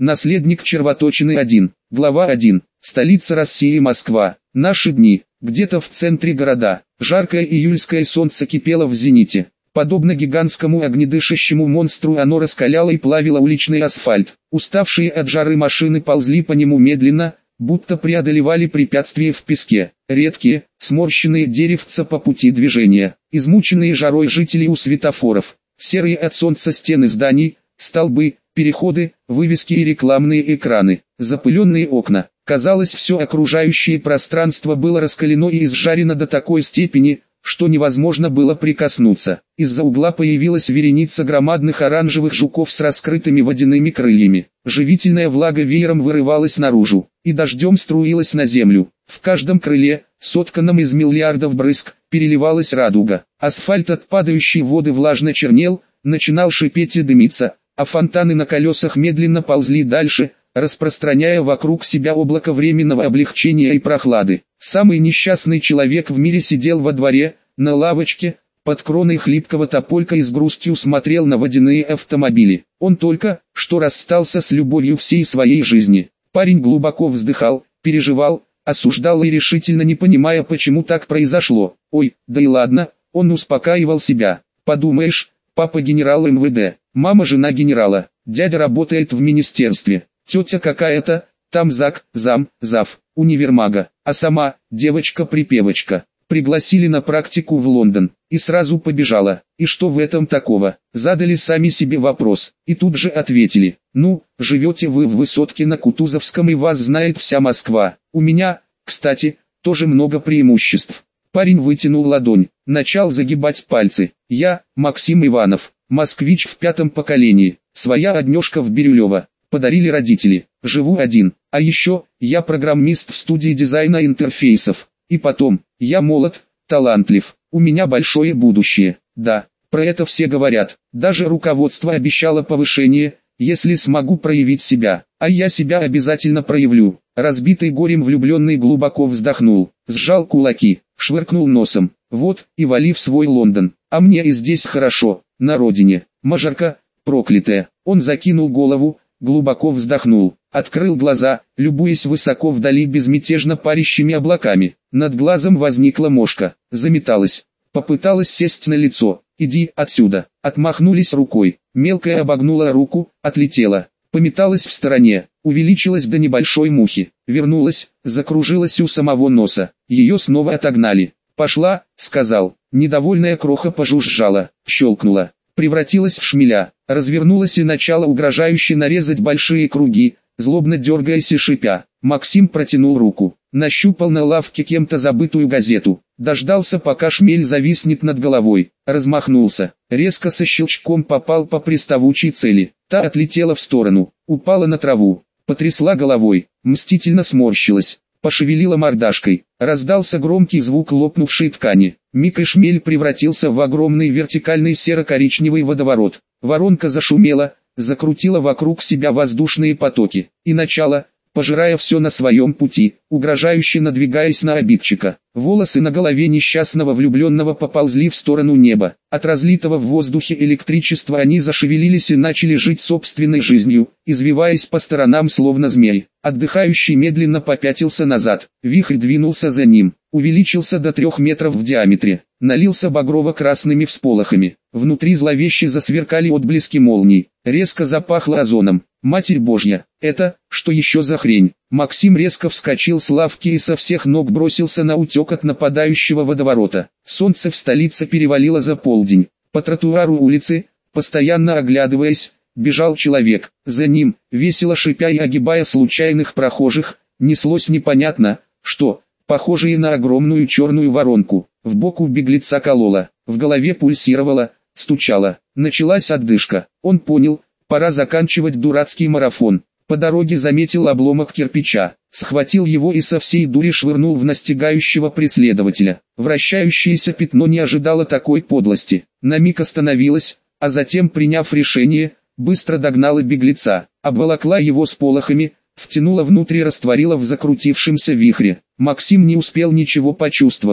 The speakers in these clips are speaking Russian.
Наследник червоточины 1. Глава 1. Столица России Москва. Наши дни. Где-то в центре города. Жаркое июльское солнце кипело в зените. Подобно гигантскому огнедышащему монстру оно раскаляло и плавило уличный асфальт. Уставшие от жары машины ползли по нему медленно, будто преодолевали препятствия в песке. Редкие, сморщенные деревца по пути движения. Измученные жарой жители у светофоров. Серые от солнца стены зданий, столбы, переходы, вывески и рекламные экраны. Запыленные окна. Казалось, все окружающее пространство было раскалено и изжарено до такой степени, что невозможно было прикоснуться. Из-за угла появилась вереница громадных оранжевых жуков с раскрытыми водяными крыльями. Живительная влага веером вырывалась наружу, и дождем струилась на землю. В каждом крыле, сотканном из миллиардов брызг, переливалась радуга. Асфальт от падающей воды влажно чернел, начинал шипеть и дымиться, а фонтаны на колесах медленно ползли дальше, распространяя вокруг себя облако временного облегчения и прохлады. Самый несчастный человек в мире сидел во дворе, на лавочке, под кроной хлипкого тополька и с грустью смотрел на водяные автомобили. Он только что расстался с любовью всей своей жизни. Парень глубоко вздыхал, переживал, осуждал и решительно не понимая, почему так произошло. Ой, да и ладно, он успокаивал себя. Подумаешь, папа генерал МВД, мама жена генерала, дядя работает в министерстве, тетя какая-то, там зам, зав, универмага, а сама, девочка-припевочка. Пригласили на практику в Лондон, и сразу побежала. И что в этом такого? Задали сами себе вопрос, и тут же ответили. Ну, живете вы в высотке на Кутузовском и вас знает вся Москва. У меня, кстати, тоже много преимуществ. Парень вытянул ладонь, начал загибать пальцы. Я, Максим Иванов, москвич в 5-м поколении, своя однешка в Бирюлево. Подарили родители, живу один, а еще, я программист в студии дизайна интерфейсов. И потом, я молод, талантлив, у меня большое будущее. Да, про это все говорят, даже руководство обещало повышение, если смогу проявить себя, а я себя обязательно проявлю. Разбитый горем влюбленный глубоко вздохнул, сжал кулаки, швыркнул носом. Вот, и вали в свой Лондон, а мне и здесь хорошо, на родине. Мажорка, проклятая. Он закинул голову, глубоко вздохнул, открыл глаза, любуясь высоко вдали безмятежно парящими облаками. Над глазом возникла мошка, заметалась, попыталась сесть на лицо. «Иди отсюда!» Отмахнулись рукой, мелкая обогнула руку, отлетела, пометалась в стороне, увеличилась до небольшой мухи, вернулась, закружилась у самого носа, ее снова отогнали. «Пошла», — сказал, недовольная кроха пожужжала, щелкнула, превратилась в шмеля, развернулась и начала угрожающе нарезать большие круги, злобно дергаясь и шипя. Максим протянул руку, нащупал на лавке кем-то забытую газету, дождался, пока шмель зависнет над головой, размахнулся, резко со щелчком попал по приставучей цели. Та отлетела в сторону, упала на траву, потрясла головой, мстительно сморщилась, пошевелила мордашкой, раздался громкий звук лопнувшей ткани. Миг и шмель превратился в огромный вертикальный серо-коричневый водоворот. Воронка зашумела, закрутила вокруг себя воздушные потоки, и начала, пожирая все на своем пути, угрожающе надвигаясь на обидчика. Волосы на голове несчастного влюбленного поползли в сторону неба. От разлитого в воздухе электричества они зашевелились и начали жить собственной жизнью, извиваясь по сторонам словно змей. Отдыхающий медленно попятился назад, вихрь двинулся за ним, увеличился до 3 метров в диаметре, налился багрово-красными всполохами. Внутри зловеще засверкали отблески молний, резко запахло озоном. Матерь Божья, это, что еще за хрень? Максим резко вскочил с лавки и со всех ног бросился на утек от нападающего водоворота. Солнце в столице перевалило за полдень. По тротуару улицы, постоянно оглядываясь, бежал человек. За ним, весело шипя и огибая случайных прохожих, неслось непонятно, что, похожее на огромную черную воронку. В бок у беглеца кололо, в голове пульсировало, стучало. Началась отдышка. Он понял, пора заканчивать дурацкий марафон. По дороге заметил обломок кирпича, схватил его и со всей дури швырнул в настигающего преследователя. Вращающееся пятно не ожидало такой подлости. На миг остановилось, а затем, приняв решение, быстро догнала беглеца, обволокла его сполохами, втянула внутрь и растворила в закрутившемся вихре. Максим не успел ничего почувствовать.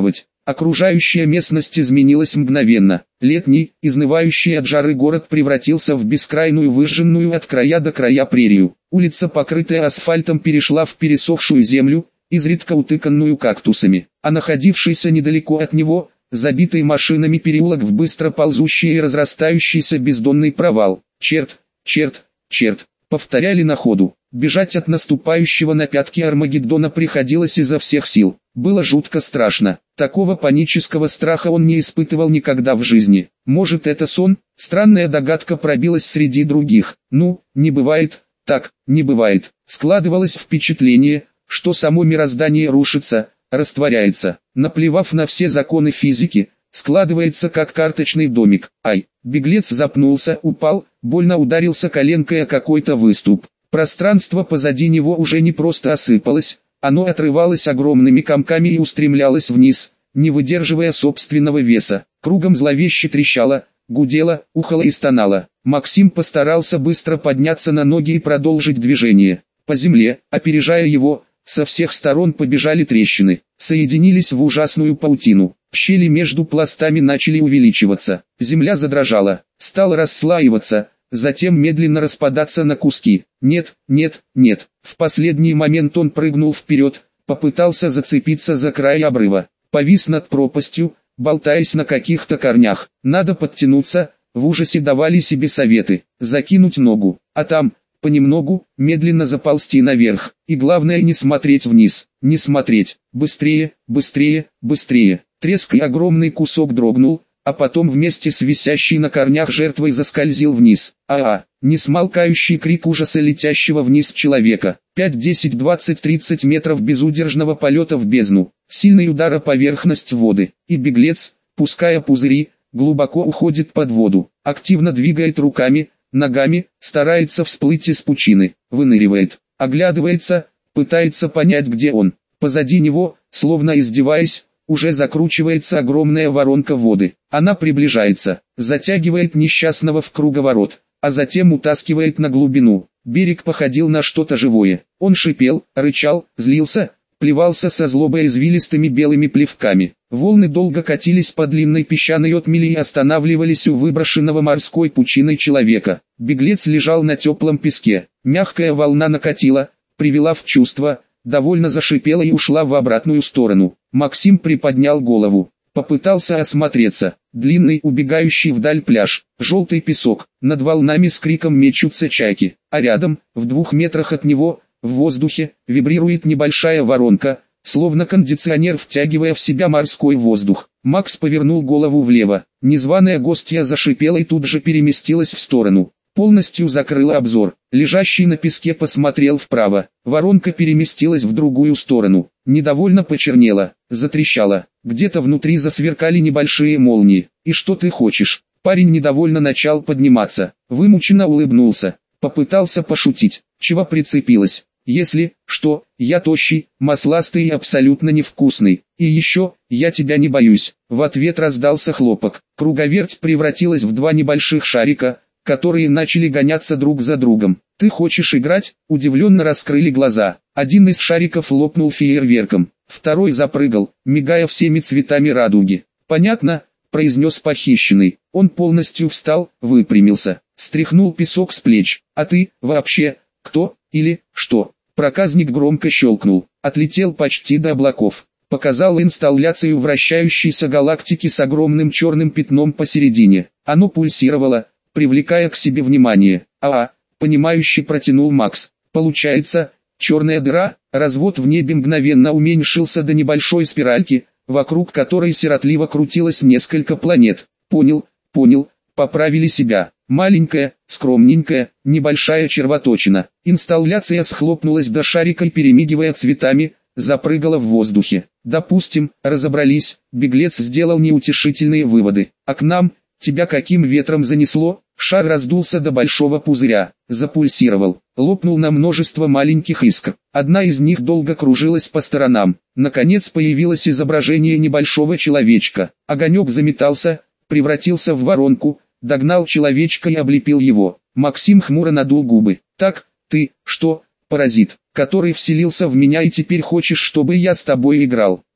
Окружающая местность изменилась мгновенно. Летний, изнывающий от жары город превратился в бескрайную выжженную от края до края прерию. Улица, покрытая асфальтом, перешла в пересохшую землю, изредка утыканную кактусами, а находившийся недалеко от него, забитый машинами переулок в быстро ползущий и разрастающийся бездонный провал. Черт, черт, черт, повторяли на ходу. Бежать от наступающего на пятки Армагеддона приходилось изо всех сил. Было жутко страшно. Такого панического страха он не испытывал никогда в жизни. Может, это сон? Странная догадка пробилась среди других. Ну, не бывает, так, не бывает. Складывалось впечатление, что само мироздание рушится, растворяется, наплевав на все законы физики, складывается как карточный домик. Ай, беглец запнулся, упал, больно ударился коленкой о какой-то выступ. Пространство позади него уже не просто осыпалось, оно отрывалось огромными комками и устремлялось вниз, не выдерживая собственного веса. Кругом зловеще трещало, гудело, ухало и стонало. Максим постарался быстро подняться на ноги и продолжить движение. По земле, опережая его, со всех сторон побежали трещины, соединились в ужасную паутину. Щели между пластами начали увеличиваться. Земля задрожала, стала расслаиваться, затем медленно распадаться на куски. Нет, нет, нет. В последний момент он прыгнул вперед, попытался зацепиться за край обрыва. Повис над пропастью, болтаясь на каких-то корнях. Надо подтянуться, в ужасе давали себе советы. Закинуть ногу, а там, понемногу, медленно заползти наверх. И главное, не смотреть вниз. Не смотреть. Быстрее, быстрее, быстрее. Треск, и огромный кусок дрогнул, а потом вместе с висящей на корнях жертвой заскользил вниз. Несмолкающий крик ужаса летящего вниз человека. 5, 10, 20, 30 метров безудержного полета в бездну. Сильный удар о поверхность воды. И беглец, пуская пузыри, глубоко уходит под воду. Активно двигает руками, ногами, старается всплыть из пучины. Выныривает, оглядывается, пытается понять, где он. Позади него, словно издеваясь, уже закручивается огромная воронка воды. Она приближается, затягивает несчастного в круговорот, а затем утаскивает на глубину. Берег походил на что-то живое. Он шипел, рычал, злился, плевался со злобой извилистыми белыми плевками. Волны долго катились по длинной песчаной отмели и останавливались у выброшенного морской пучиной человека. Беглец лежал на теплом песке. Мягкая волна накатила, привела в чувство, довольно зашипела и ушла в обратную сторону. Максим приподнял голову, попытался осмотреться. Длинный, убегающий вдаль пляж, желтый песок, над волнами с криком мечутся чайки, а рядом, в 2 метрах от него, в воздухе, вибрирует небольшая воронка, словно кондиционер, втягивая в себя морской воздух. Макс повернул голову влево, незваная гостья зашипела и тут же переместилась в сторону. Полностью закрыла обзор. Лежащий на песке посмотрел вправо. Воронка переместилась в другую сторону. Недовольно почернела, затрещала. Где-то внутри засверкали небольшие молнии. «И что ты хочешь?» Парень недовольно начал подниматься. Вымученно улыбнулся. Попытался пошутить. «Чего прицепилась? Если, что, я тощий, масластый и абсолютно невкусный. И еще, я тебя не боюсь». В ответ раздался хлопок. Круговерть превратилась в 2 небольших шарика, которые начали гоняться друг за другом. «Ты хочешь играть?» Удивленно раскрыли глаза. Один из шариков лопнул фейерверком, второй запрыгал, мигая всеми цветами радуги. «Понятно», — произнес похищенный. Он полностью встал, выпрямился, стряхнул песок с плеч. «А ты, вообще, кто, или, что?» Проказник громко щелкнул, отлетел почти до облаков. Показал инсталляцию вращающейся галактики с огромным черным пятном посередине. Оно пульсировало, привлекая к себе внимание. Понимающе протянул Макс. Получается, черная дыра. Развод в небе мгновенно уменьшился до небольшой спиральки, вокруг которой сиротливо крутилось несколько планет. Понял, поправили себя. Маленькая, скромненькая, небольшая червоточина. Инсталляция схлопнулась до шарика и, перемигивая цветами, запрыгала в воздухе. Допустим, разобрались. Беглец сделал неутешительные выводы. А к нам, тебя каким ветром занесло? Шар раздулся до большого пузыря, запульсировал, лопнул на множество маленьких искр. Одна из них долго кружилась по сторонам. Наконец появилось изображение небольшого человечка. Огонек заметался, превратился в воронку, догнал человечка и облепил его. Максим хмуро надул губы. «Так, ты, что, паразит, который вселился в меня и теперь хочешь, чтобы я с тобой играл?»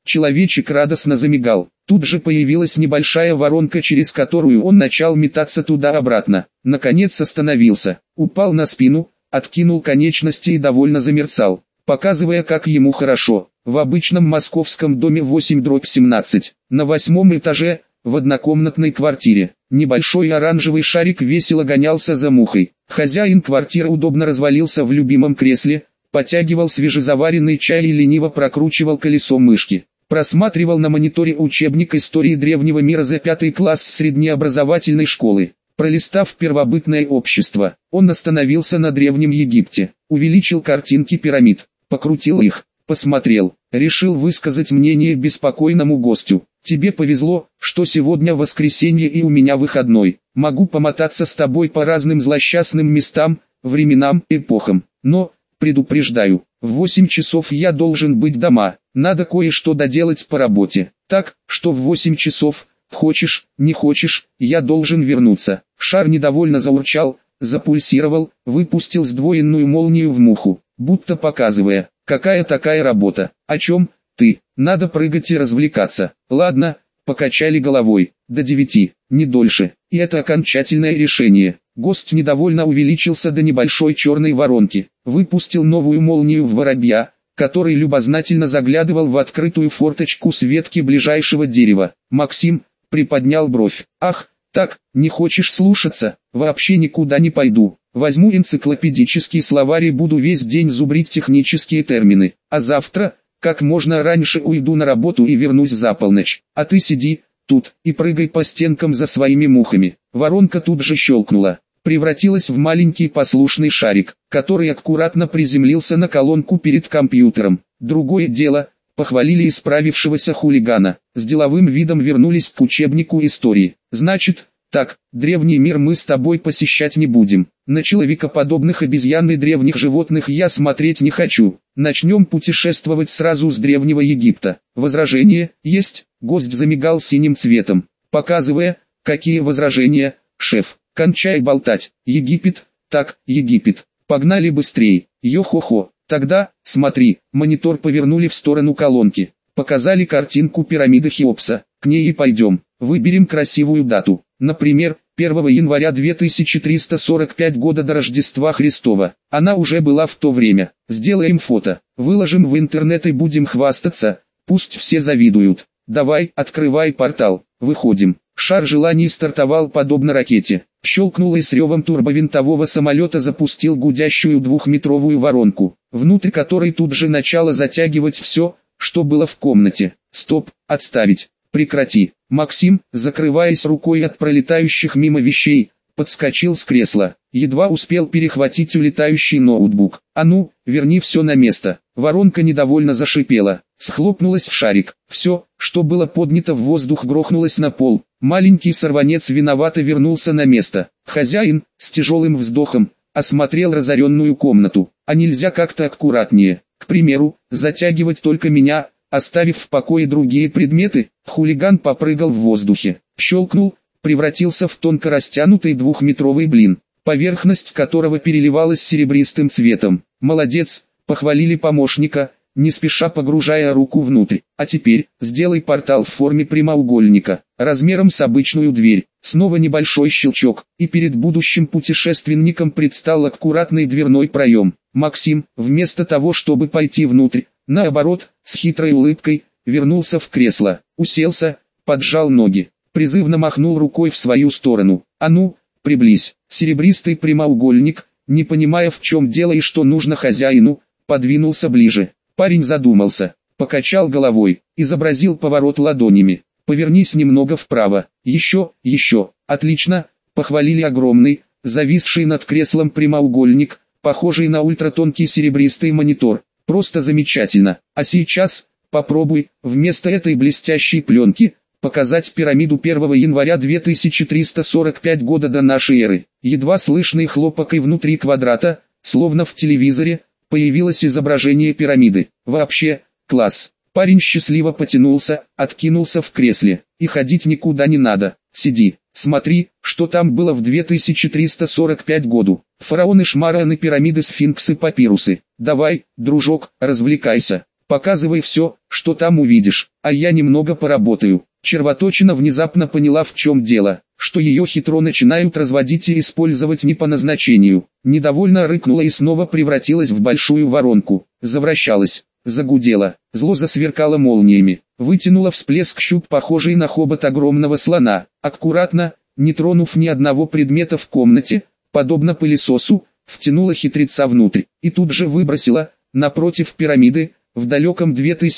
Человечек радостно замигал. Тут же появилась небольшая воронка, через которую он начал метаться туда-обратно. Наконец остановился, упал на спину, откинул конечности и довольно замерцал, показывая, как ему хорошо. В обычном московском доме 8/17, на 8-м этаже, в однокомнатной квартире, небольшой оранжевый шарик весело гонялся за мухой. Хозяин квартиры удобно развалился в любимом кресле, потягивал свежезаваренный чай и лениво прокручивал колесо мышки. Просматривал на мониторе учебник истории древнего мира за 5 класс среднеобразовательной школы. Пролистав первобытное общество, он остановился на Древнем Египте, увеличил картинки пирамид, покрутил их, посмотрел, решил высказать мнение беспокойному гостю. «Тебе повезло, что сегодня воскресенье и у меня выходной. Могу помотаться с тобой по разным злосчастным местам, временам, эпохам. Но, предупреждаю, в 8 часов я должен быть дома, надо кое-что доделать по работе. Так, что в 8 часов, хочешь, не хочешь, я должен вернуться». Шар недовольно заурчал, запульсировал, выпустил сдвоенную молнию в муху, будто показывая, какая такая работа, о чем ты, надо прыгать и развлекаться. Ладно, покачали головой, до 9, не дольше, и это окончательное решение. Гость недовольно увеличился до небольшой черной воронки, выпустил новую молнию в воробья, который любознательно заглядывал в открытую форточку с ветки ближайшего дерева. Максим приподнял бровь. «Ах, так, не хочешь слушаться? Вообще никуда не пойду. Возьму энциклопедический словарь и буду весь день зубрить технические термины, а завтра, как можно раньше уйду на работу и вернусь за полночь. А ты сиди тут и прыгай по стенкам за своими мухами». Воронка тут же щелкнула, превратилась в маленький послушный шарик, который аккуратно приземлился на колонку перед компьютером. Другое дело, похвалили исправившегося хулигана, с деловым видом вернулись к учебнику истории. «Значит, так, древний мир мы с тобой посещать не будем. На человекоподобных обезьян и древних животных я смотреть не хочу. Начнем путешествовать сразу с Древнего Египта». Возражение есть? Гость замигал синим цветом, показывая, какие возражения, шеф. Кончай болтать. Египет, так, Египет. Погнали быстрей. Йо-хо-хо. Тогда, смотри, монитор повернули в сторону колонки. Показали картинку пирамиды Хеопса. К ней и пойдем. Выберем красивую дату. Например, 1 января 2345 года до Рождества Христова. Она уже была в то время. Сделаем фото. Выложим в интернет и будем хвастаться. Пусть все завидуют. Давай, открывай портал. Выходим. Шар желаний стартовал подобно ракете. Щелкнул и с ревом турбовинтового самолета запустил гудящую 2-метровую воронку, внутрь которой тут же начало затягивать все, что было в комнате. «Стоп, отставить, прекрати». Максим, закрываясь рукой от пролетающих мимо вещей, подскочил с кресла, едва успел перехватить улетающий ноутбук. «А ну, верни все на место». Воронка недовольно зашипела, схлопнулась в шарик. Все, что было поднято в воздух, грохнулось на пол. Маленький сорванец виновато вернулся на место. Хозяин, с тяжелым вздохом, осмотрел разоренную комнату. «А нельзя как-то аккуратнее? К примеру, затягивать только меня, оставив в покое другие предметы?» Хулиган попрыгал в воздухе, щелкнул, превратился в тонко растянутый 2-метровый блин, поверхность которого переливалась серебристым цветом. «Молодец», похвалили помощника, не спеша погружая руку внутрь. «А теперь, сделай портал в форме прямоугольника, размером с обычную дверь». Снова небольшой щелчок, и перед будущим путешественником предстал аккуратный дверной проем. Максим, вместо того чтобы пойти внутрь, наоборот, с хитрой улыбкой, вернулся в кресло, уселся, поджал ноги, призывно махнул рукой в свою сторону. «А ну, приблизь». Серебристый прямоугольник, не понимая в чем дело и что нужно хозяину, подвинулся ближе. Парень задумался, покачал головой, изобразил поворот ладонями. «Повернись немного вправо, еще, отлично», похвалили огромный, зависший над креслом прямоугольник, похожий на ультратонкий серебристый монитор. «Просто замечательно. А сейчас, попробуй, вместо этой блестящей пленки, показать пирамиду 1 января 2345 года до нашей эры». Едва слышный хлопок, и внутри квадрата, словно в телевизоре, появилось изображение пирамиды. «Вообще, класс». Парень счастливо потянулся, откинулся в кресле. «И ходить никуда не надо. Сиди, смотри, что там было в 2345 году. Фараоны, шмараоны, пирамиды, сфинксы, папирусы. Давай, дружок, развлекайся». Показывай все, что там увидишь, а я немного поработаю. Червоточина внезапно поняла, в чем дело, что ее хитро начинают разводить и использовать не по назначению. Недовольно рыкнула и снова превратилась в большую воронку. Завращалась, загудела, зло засверкало молниями, вытянула всплеск щуп, похожий на хобот огромного слона. Аккуратно, не тронув ни одного предмета в комнате, подобно пылесосу, втянула хитреца внутрь, и тут же выбросила, напротив пирамиды, в далеком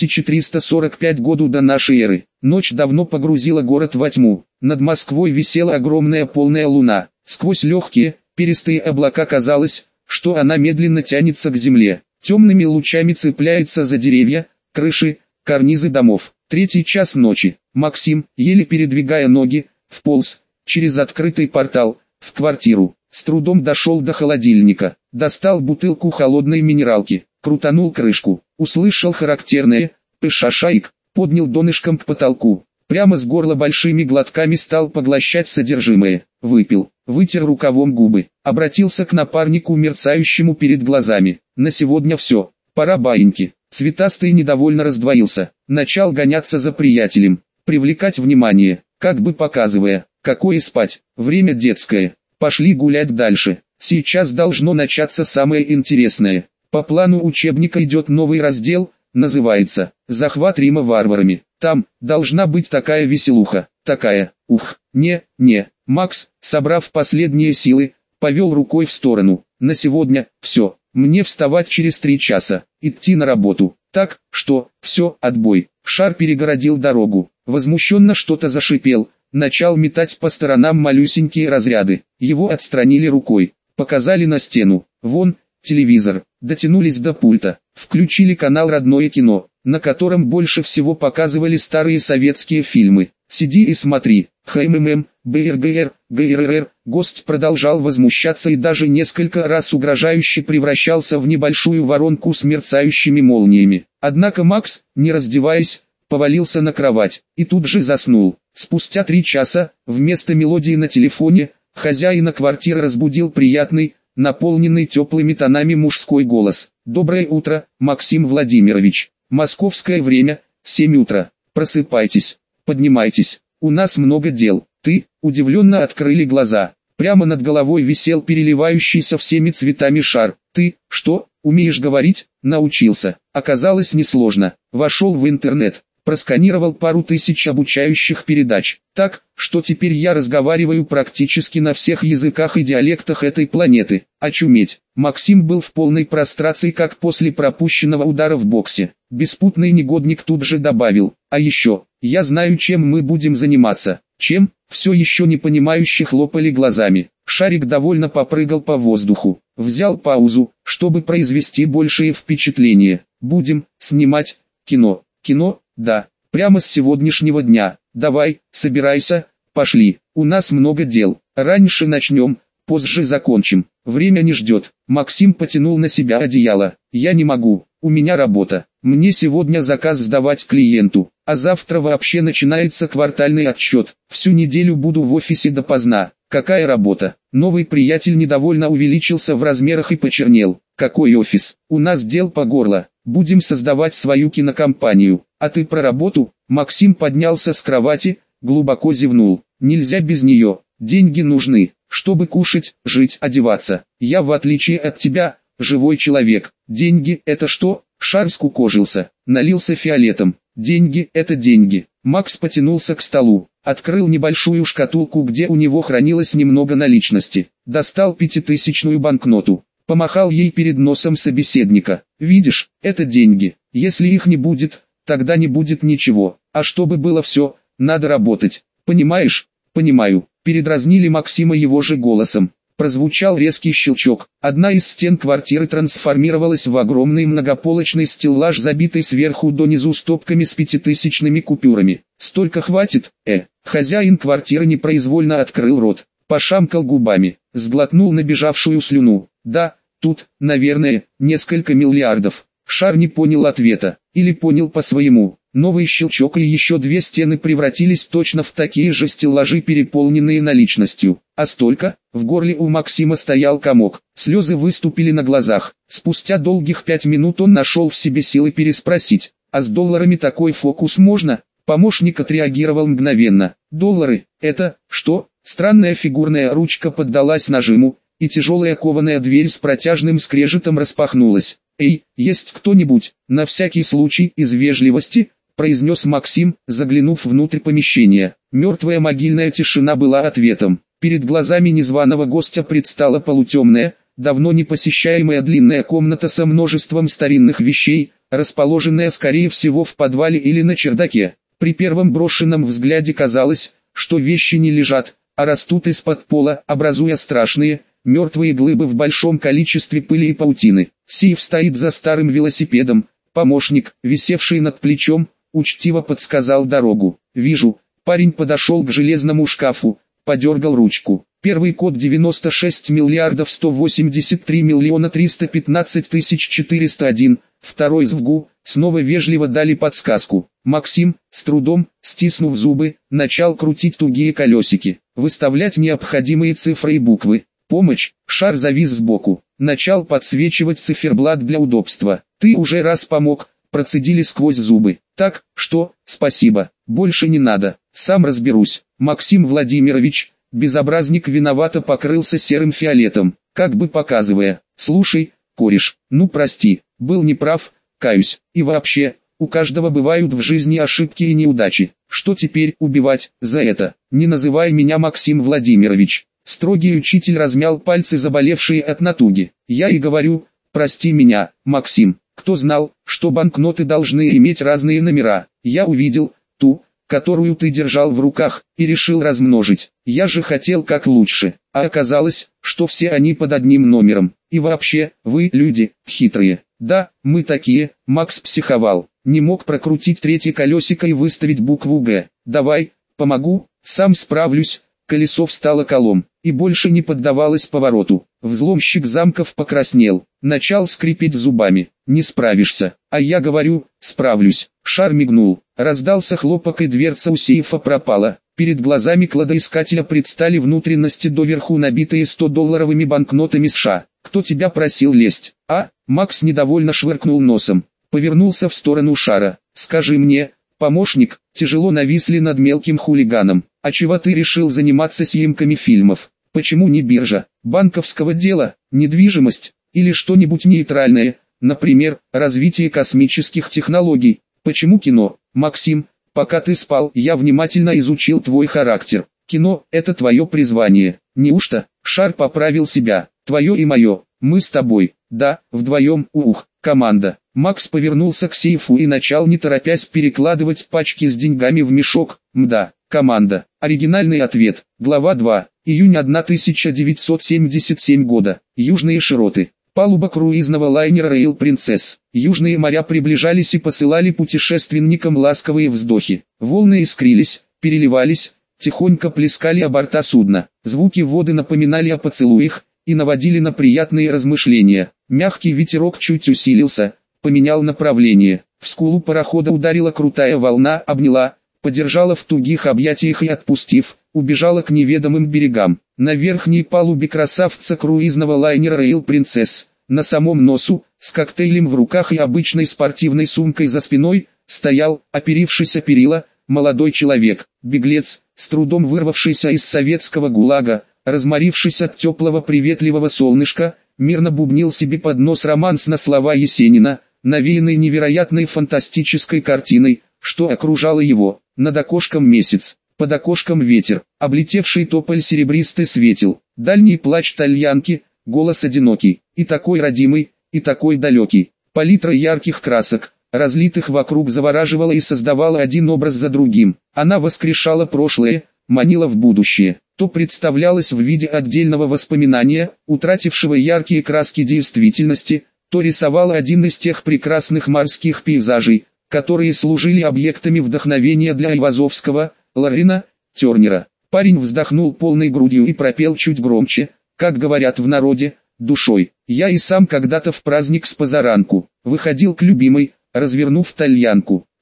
2345 году до нашей эры. Ночь давно погрузила город во тьму. Над Москвой висела огромная полная луна. Сквозь легкие, перистые облака казалось, что она медленно тянется к земле. Темными лучами цепляется за деревья, крыши, карнизы домов. 3 час ночи. Максим, еле передвигая ноги, вполз, через открытый портал, в квартиру. С трудом дошел до холодильника. Достал бутылку холодной минералки. Крутанул крышку. Услышал характерное «пышашаик», поднял донышком к потолку. Прямо с горла большими глотками стал поглощать содержимое. Выпил, вытер рукавом губы. Обратился к напарнику, мерцающему перед глазами. На сегодня все. Пора баиньки. Цветастый недовольно раздвоился. Начал гоняться за приятелем. Привлекать внимание, как бы показывая, какое спать. Время детское. Пошли гулять дальше. Сейчас должно начаться самое интересное. По плану учебника идет новый раздел, называется «Захват Рима варварами». Там должна быть такая веселуха, такая, не. Макс, собрав последние силы, повел рукой в сторону. На сегодня все, мне вставать через 3 часа, идти на работу. Так, что, все, отбой. Шар перегородил дорогу, возмущенно что-то зашипел, начал метать по сторонам малюсенькие разряды. Его отстранили рукой, показали на стену. Вон, телевизор. Дотянулись до пульта, включили канал «Родное кино», на котором больше всего показывали старые советские фильмы. Сиди и смотри. ХММ, БРГР, ГРР. Гость продолжал возмущаться и даже несколько раз угрожающе превращался в небольшую воронку с мерцающими молниями. Однако Макс, не раздеваясь, повалился на кровать и тут же заснул. Спустя 3 часа, вместо мелодии на телефоне, хозяина квартиры разбудил приятный, наполненный теплыми тонами мужской голос. «Доброе утро, Максим Владимирович. Московское время, 7 утра. Просыпайтесь, поднимайтесь, у нас много дел». Ты, удивленно открыли глаза. Прямо над головой висел переливающийся всеми цветами шар. Ты, что, умеешь говорить? Научился. Оказалось несложно. Вошел в интернет. Просканировал пару тысяч обучающих передач, так, что теперь я разговариваю практически на всех языках и диалектах этой планеты. Очуметь. Максим был в полной прострации, как после пропущенного удара в боксе. Беспутный негодник тут же добавил: а еще, я знаю, чем мы будем заниматься. Чем? Все еще не понимающие хлопали глазами. Шарик довольно попрыгал по воздуху, взял паузу, чтобы произвести большее впечатление. Будем снимать кино. Кино? Да, прямо с сегодняшнего дня. Давай, собирайся, пошли. У нас много дел. Раньше начнем, позже закончим. Время не ждет. Максим потянул на себя одеяло. Я не могу, у меня работа. Мне сегодня заказ сдавать клиенту, а завтра вообще начинается квартальный отчет. Всю неделю буду в офисе допоздна. Какая работа? Новый приятель недовольно увеличился в размерах и почернел. Какой офис? У нас дел по горло. Будем создавать свою кинокомпанию. А ты про работу? Максим поднялся с кровати, глубоко зевнул. Нельзя без нее. Деньги нужны, чтобы кушать, жить, одеваться. Я, в отличие от тебя, живой человек. Деньги – это что? Шар скукожился, налился фиолетом. Деньги – это деньги. Макс потянулся к столу, открыл небольшую шкатулку, где у него хранилось немного наличности. Достал 5000-ную банкноту. Помахал ей перед носом собеседника. Видишь, это деньги. Если их не будет, тогда не будет ничего. А чтобы было все, надо работать. Понимаешь? Понимаю. Передразнили Максима его же голосом. Прозвучал резкий щелчок. Одна из стен квартиры трансформировалась в огромный многополочный стеллаж, забитый сверху донизу стопками с 5000-ными купюрами. Столько хватит? Хозяин квартиры непроизвольно открыл рот, пошамкал губами, сглотнул набежавшую слюну. Да, тут, наверное, несколько миллиардов. Шар не понял ответа, или понял по-своему, Новый щелчок, и еще две стены превратились точно в такие же стеллажи, переполненные наличностью. А столько, в горле у Максима стоял комок, слезы выступили на глазах. Спустя долгих 5 минут он нашел в себе силы переспросить: «А с долларами такой фокус можно?» Помощник отреагировал мгновенно. «Доллары, это, что?» Странная фигурная ручка поддалась нажиму, и тяжелая кованая дверь с протяжным скрежетом распахнулась. «Эй, есть кто-нибудь?» «На всякий случай, из вежливости», произнес Максим, заглянув внутрь помещения. Мертвая могильная тишина была ответом. Перед глазами незваного гостя предстала полутемная, давно не посещаемая длинная комната со множеством старинных вещей, расположенная скорее всего в подвале или на чердаке. При первом брошенном взгляде казалось, что вещи не лежат, а растут из-под пола, образуя страшные, мертвые глыбы в большом количестве пыли и паутины. Сейф стоит за старым велосипедом. Помощник, висевший над плечом, учтиво подсказал дорогу. «Вижу». Парень подошел к железному шкафу, подергал ручку. Первый код 96 миллиардов 183 миллиона 315 тысяч 401. Второй ЗВГУ, снова вежливо дали подсказку. Максим, с трудом, стиснув зубы, начал крутить тугие колесики, выставлять необходимые цифры и буквы. Помощь, шар завис сбоку, начал подсвечивать циферблат для удобства. «Ты уже раз помог», процедили сквозь зубы. «Так, что, спасибо, больше не надо, сам разберусь». Максим Владимирович, безобразник, виновато покрылся серым фиолетом, как бы показывая: «Слушай, кореш, ну прости, был неправ, каюсь, и вообще, у каждого бывают в жизни ошибки и неудачи. Что теперь, убивать за это? Не называй меня Максим Владимирович». Строгий учитель размял пальцы, заболевшие от натуги. «Я и говорю, прости меня, Максим. Кто знал, что банкноты должны иметь разные номера? Я увидел ту, которую ты держал в руках, и решил размножить. Я же хотел как лучше, а оказалось, что все они под одним номером. И вообще, вы, люди, хитрые». «Да, мы такие», Макс психовал. Не мог прокрутить третье колесико и выставить букву «Г». «Давай, помогу, сам справлюсь». Колесо встало колом, и больше не поддавалось повороту. Взломщик замков покраснел, начал скрипеть зубами. «Не справишься». «А я говорю, справлюсь». Шар мигнул, раздался хлопок, и дверца у сейфа пропала. Перед глазами кладоискателя предстали внутренности, доверху набитые 100-долларовыми банкнотами США. «Кто тебя просил лезть, а?» Макс недовольно швыркнул носом, повернулся в сторону шара. «Скажи мне, помощник», тяжело нависли над мелким хулиганом, «а чего ты решил заниматься съемками фильмов? Почему не биржа, банковского дела, недвижимость, или что-нибудь нейтральное, например, развитие космических технологий? Почему кино?» «Максим, пока ты спал, я внимательно изучил твой характер. Кино – это твое призвание. Неужто?» Шар поправил себя. «Твое и мое. Мы с тобой». «Да, вдвоем, команда». Макс повернулся к сейфу и начал, не торопясь, перекладывать пачки с деньгами в мешок. «Мда, команда». Оригинальный ответ. Глава 2. Июнь 1977 года. Южные широты. Палуба круизного лайнера Rail Princess. Южные моря приближались и посылали путешественникам ласковые вздохи. Волны искрились, переливались, тихонько плескали о борта судна. Звуки воды напоминали о поцелуях и наводили на приятные размышления. Мягкий ветерок чуть усилился, поменял направление. В скулу парохода ударила крутая волна, обняла, подержала в тугих объятиях и, отпустив, убежала к неведомым берегам. На верхней палубе красавца круизного лайнера Rail Princess, на самом носу, с коктейлем в руках и обычной спортивной сумкой за спиной, стоял, оперившись о перила, молодой человек, беглец, с трудом вырвавшийся из советского ГУЛАГа, разморившись от теплого приветливого солнышка, мирно бубнил себе под нос романс на слова Есенина, навеянный невероятной фантастической картиной, что окружало его. Над окошком месяц, под окошком ветер, облетевший тополь серебристый светил, дальний плач тальянки, голос одинокий, и такой родимый, и такой далекий. Палитра ярких красок, разлитых вокруг, завораживала и создавала один образ за другим. Она воскрешала прошлое, манила в будущее, то представлялась в виде отдельного воспоминания, утратившего яркие краски действительности, то рисовала один из тех прекрасных морских пейзажей, которые служили объектами вдохновения для Айвазовского, Лорина, Тернера. Парень вздохнул полной грудью и пропел чуть громче, как говорят в народе, душой. «Я и сам когда-то в праздник с позаранку выходил к любимой, развернув тальянку.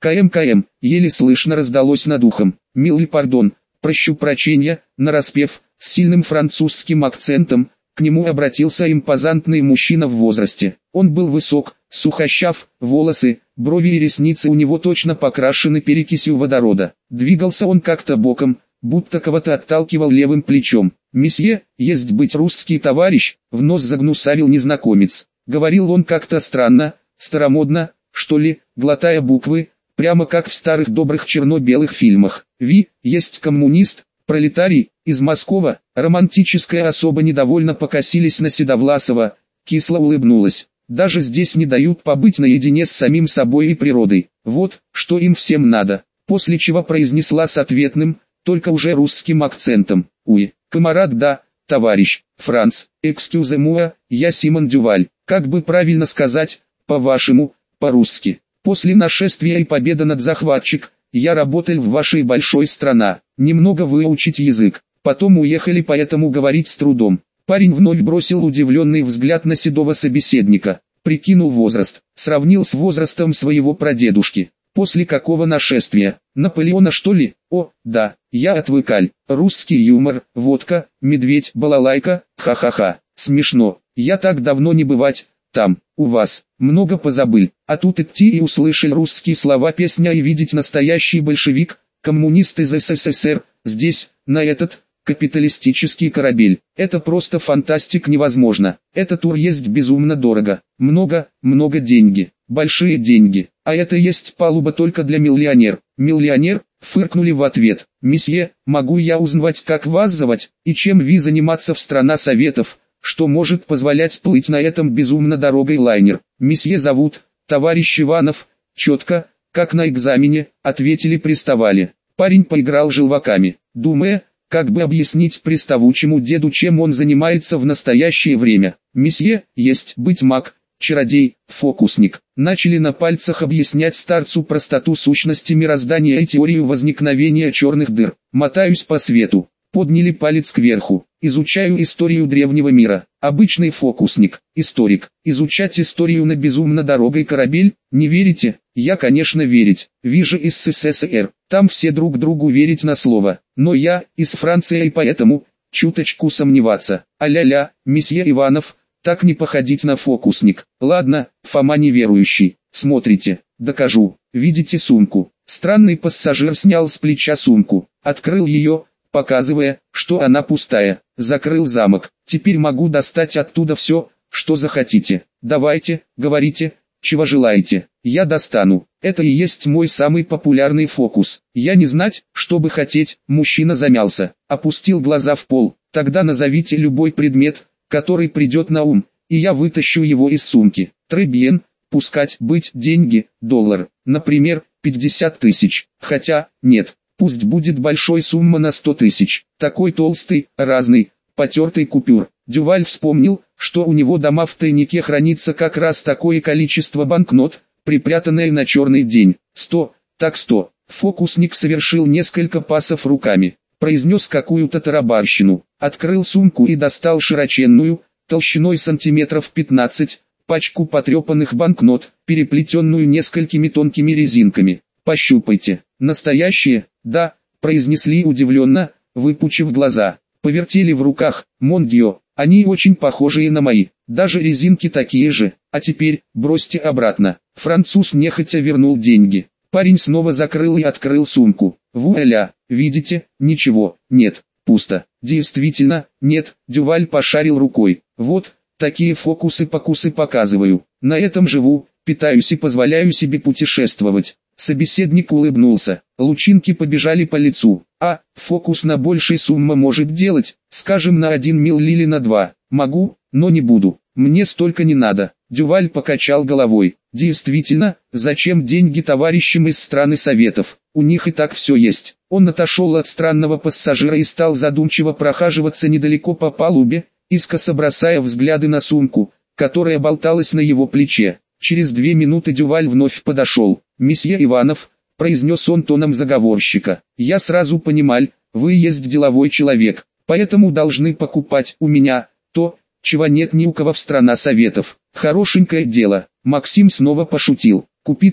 КМ, еле слышно раздалось над ухом. Милый пардон, прощу прощения, нараспев, с сильным французским акцентом, к нему обратился импозантный мужчина в возрасте. Он был высок, сухощав, волосы, брови и ресницы у него точно покрашены перекисью водорода. Двигался он как-то боком, будто кого-то отталкивал левым плечом. «Месье, есть быть русский товарищ», — в нос загнусавил незнакомец. Говорил он как-то странно, старомодно, что ли, глотая буквы, прямо как в старых добрых черно-белых фильмах. «Ви, есть коммунист, пролетарий, из Москвы», романтическая особа недовольно покосились на Седовласова, кисло улыбнулась. Даже здесь не дают побыть наедине с самим собой и природой. Вот, что им всем надо. После чего произнесла с ответным, только уже русским акцентом. «Уи, камарад, да, товарищ, Франц, экскюзе-муа, я Симон Дюваль». Как бы правильно сказать, по-вашему, по-русски. После нашествия и победы над захватчик, я работал в вашей большой стране. Немного выучить язык. Потом уехали, поэтому говорить с трудом. Парень вновь бросил удивленный взгляд на седого собеседника. Прикинул возраст, сравнил с возрастом своего прадедушки. После какого нашествия? Наполеона, что ли? О, да, я отвыкаль. Русский юмор, водка, медведь, балалайка, ха-ха-ха. Смешно. Я так давно не бывать там, у вас. Много позабыл. А тут идти и услышал русские слова песня и видеть настоящий большевик, коммунист из СССР, здесь, на этот капиталистический корабель. Это просто фантастик невозможно. Этот тур есть безумно дорого. Много деньги. Большие деньги. А это есть палуба только для миллионер. Миллионер? Фыркнули в ответ. Месье, могу я узнать, как вас зовут, и чем вы заниматься в страна советов, что может позволять плыть на этом безумно дорогой лайнер? Месье зовут, товарищ Иванов, четко, как на экзамене, ответили приставали. Парень поиграл желваками, думая, как бы объяснить приставучему деду, чем он занимается в настоящее время. Месье, есть быть маг, чародей, фокусник. Начали на пальцах объяснять старцу простоту сущности мироздания и теорию возникновения черных дыр. Мотаюсь по свету. Подняли палец кверху. Изучаю историю древнего мира. Обычный фокусник, историк. Изучать историю на безумно дорогой корабель? Не верите? Я, конечно, верить. Вижу из СССР. Там все друг другу верить на слово. Но я из Франции и поэтому чуточку сомневаться. А-ля-ля, месье Иванов, так не походить на фокусник. Ладно, Фома неверующий. Смотрите, докажу. Видите сумку? Странный пассажир снял с плеча сумку. Открыл ее, показывая, что она пустая. Закрыл замок. Теперь могу достать оттуда все, что захотите. Давайте, говорите, чего желаете. Я достану. Это и есть мой самый популярный фокус. Я не знать, что бы хотеть. Мужчина замялся. Опустил глаза в пол. Тогда назовите любой предмет, который придет на ум, и я вытащу его из сумки. Требьен, пускать, быть, деньги, доллар. Например, 50 тысяч. Хотя, нет. Пусть будет большой сумма на 100 тысяч. Такой толстый, разный, потертый купюр. Дюваль вспомнил, что у него дома в тайнике хранится как раз такое количество банкнот, припрятанное на черный день. 100, так 100. Фокусник совершил несколько пасов руками. Произнес какую-то тарабарщину. Открыл сумку и достал широченную, толщиной сантиметров 15, пачку потрепанных банкнот, переплетенную несколькими тонкими резинками. Пощупайте. Настоящие? Да, произнесли удивленно, выпучив глаза. Повертели в руках. Мон дьё, они очень похожие на мои. Даже резинки такие же. А теперь, бросьте обратно. Француз нехотя вернул деньги. Парень снова закрыл и открыл сумку. Вуаля, видите, ничего, нет, пусто. Действительно, нет, Дюваль пошарил рукой. Вот, такие фокусы-покусы показываю. На этом живу, питаюсь и позволяю себе путешествовать. Собеседник улыбнулся. Лучинки побежали по лицу. А, фокус на большей суммы может делать, скажем на 1 мил или на 2. Могу, но не буду. Мне столько не надо. Дюваль покачал головой. Действительно, зачем деньги товарищам из страны советов? У них и так все есть. Он отошел от странного пассажира и стал задумчиво прохаживаться недалеко по палубе, искоса бросая взгляды на сумку, которая болталась на его плече. Через 2 минуты Дюваль вновь подошел. «Месье Иванов», — произнес он тоном заговорщика, — «я сразу понимал, вы есть деловой человек, поэтому должны покупать у меня то, чего нет ни у кого в страна советов. Хорошенькое дело». Максим снова пошутил. «Купи то,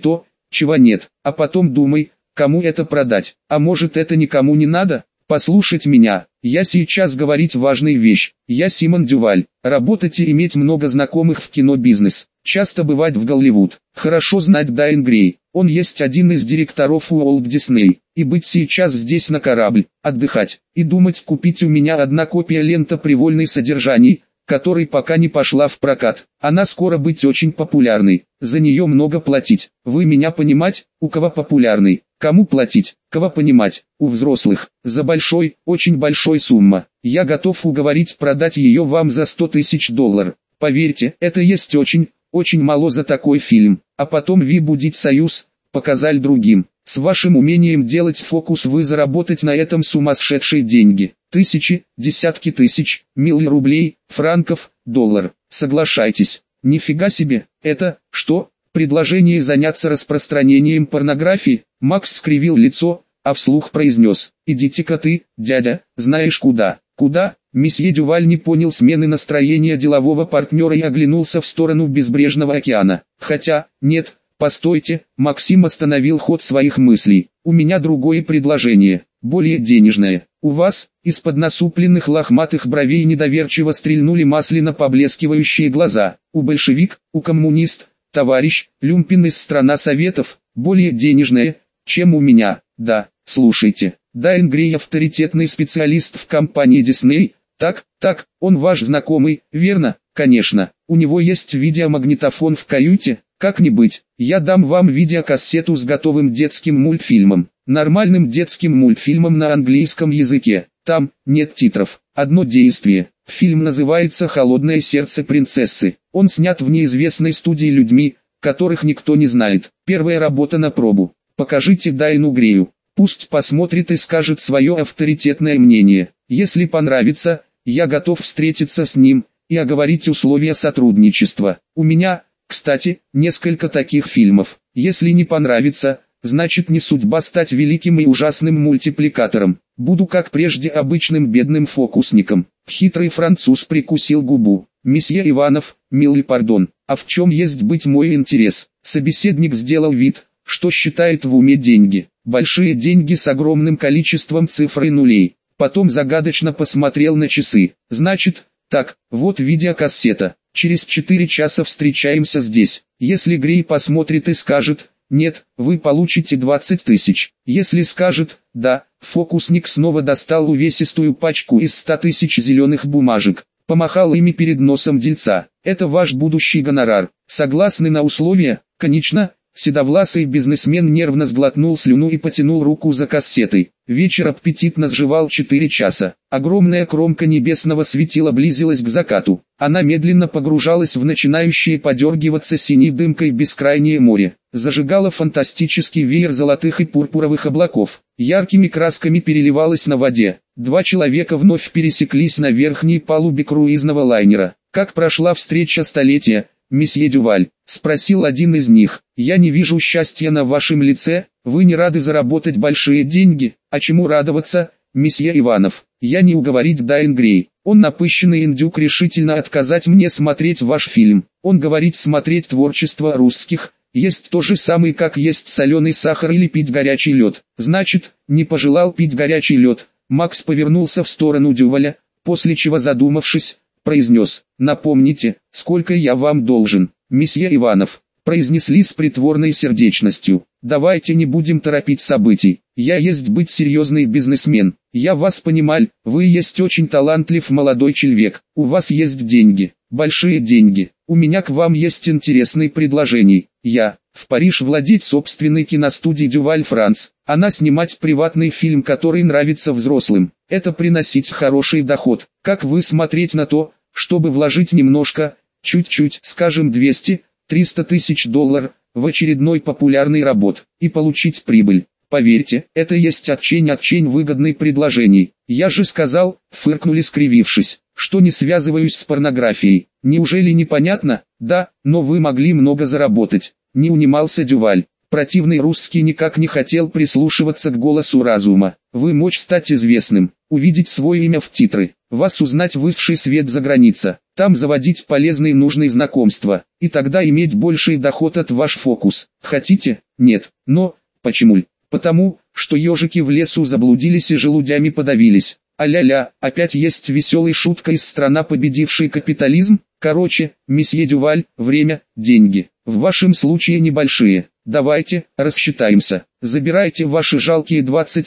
чего нет, а потом думай, кому это продать. А может, это никому не надо? Послушать меня, я сейчас говорить важная вещь. Я Симон Дюваль, работать и иметь много знакомых в кинобизнес, часто бывать в Голливуд, хорошо знать Дайан Грей, он есть один из директоров Уолт Дисней, и быть сейчас здесь на корабль, отдыхать, и думать купить у меня одна копия лента привольной содержаний, которой пока не пошла в прокат. Она скоро быть очень популярной, за нее много платить. Вы меня понимать, у кого популярный, кому платить, кого понимать, у взрослых, за большой, очень большой сумма. Я готов уговорить продать ее вам за $100 000. Поверьте, это есть очень, очень мало за такой фильм. А потом вы будете союз, показали другим. С вашим умением делать фокус вы заработать на этом сумасшедшие деньги. Тысячи, десятки тысяч, миллионы рублей, франков, доллар. Соглашайтесь. Нифига себе, это, что, предложение заняться распространением порнографии? Макс скривил лицо, а вслух произнес: идите-ка ты, дядя, знаешь куда. Куда? Месье Дюваль не понял смены настроения делового партнера и оглянулся в сторону безбрежного океана. Хотя, нет, постойте, Максим остановил ход своих мыслей. У меня другое предложение, более денежное. У вас, из-под насупленных лохматых бровей недоверчиво стрельнули масляно поблескивающие глаза. У большевик, у коммунист, товарищ, люмпин из страна Советов, более денежное, чем у меня. Да, слушайте, Дайан Грей авторитетный специалист в компании Disney. Так, он ваш знакомый, верно? Конечно, у него есть видеомагнитофон в каюте. Как не быть, я дам вам видеокассету с готовым детским мультфильмом, нормальным детским мультфильмом на английском языке. Там нет титров, одно действие. Фильм называется «Холодное сердце принцессы». Он снят в неизвестной студии людьми, которых никто не знает. Первая работа на пробу. Покажите Дайану Грею. Пусть посмотрит и скажет свое авторитетное мнение. Если понравится, я готов встретиться с ним и оговорить условия сотрудничества. У меня, кстати, несколько таких фильмов. Если не понравится, значит не судьба стать великим и ужасным мультипликатором. Буду как прежде обычным бедным фокусником. Хитрый француз прикусил губу. Месье Иванов, милый пардон, а в чем есть быть мой интерес? Собеседник сделал вид, что считает в уме деньги. Большие деньги с огромным количеством цифр и нулей. Потом загадочно посмотрел на часы. Значит, так, вот видеокассета. Через 4 часа встречаемся здесь. Если Грей посмотрит и скажет «нет», вы получите 20 000. Если скажет «да», фокусник снова достал увесистую пачку из 100 000 зеленых бумажек. Помахал ими перед носом дельца. Это ваш будущий гонорар. Согласны на условия? Конечно. Седовласый бизнесмен нервно сглотнул слюну и потянул руку за кассетой. Вечер аппетитно сживал 4 часа. Огромная кромка небесного светила близилась к закату. Она медленно погружалась в начинающее подергиваться синей дымкой бескрайнее море. Зажигала фантастический веер золотых и пурпуровых облаков. Яркими красками переливалась на воде. 2 человека вновь пересеклись на верхней палубе круизного лайнера. «Как прошла встреча столетия, месье Дюваль?» — спросил один из них. «Я не вижу счастья на вашем лице, вы не рады заработать большие деньги, а чему радоваться, месье Иванов? Я не уговорить Дайан Грей. Он напыщенный индюк решительно отказать мне смотреть ваш фильм. Он говорит смотреть творчество русских, есть то же самое как есть соленый сахар или пить горячий лед. Значит, не пожелал пить горячий лед». Макс повернулся в сторону Дюваля, после чего задумавшись, произнес: «Напомните, сколько я вам должен, месье Иванов?» Произнесли с притворной сердечностью. «Давайте не будем торопить событий. Я есть быть серьезный бизнесмен. Я вас понимаю, вы есть очень талантлив молодой человек. У вас есть деньги, большие деньги. У меня к вам есть интересные предложения. Я в Париж владеть собственной киностудией Дюваль Франц. Она снимать приватный фильм, который нравится взрослым. Это приносить хороший доход. Как вы смотреть на то, чтобы вложить немножко, чуть-чуть, скажем 200-300 тысяч долларов, в очередной популярный работ, и получить прибыль? Поверьте, это есть очень выгодное предложение. Я же сказал, фыркнули скривившись, что не связываюсь с порнографией. Неужели непонятно? Да, но вы могли много заработать. Не унимался Дюваль. Противный русский никак не хотел прислушиваться к голосу разума. Вы мочь стать известным, увидеть свое имя в титры, вас узнать высший свет за граница, там заводить полезные нужные знакомства, и тогда иметь больший доход от ваш фокус. Хотите? Нет, но, почему? Потому, что ежики в лесу заблудились и желудями подавились. А-ля-ля, опять есть веселая шутка из «Страна, победивший капитализм». Короче, месье Дюваль, время, деньги. В вашем случае небольшие. Давайте, рассчитаемся. Забирайте ваши жалкие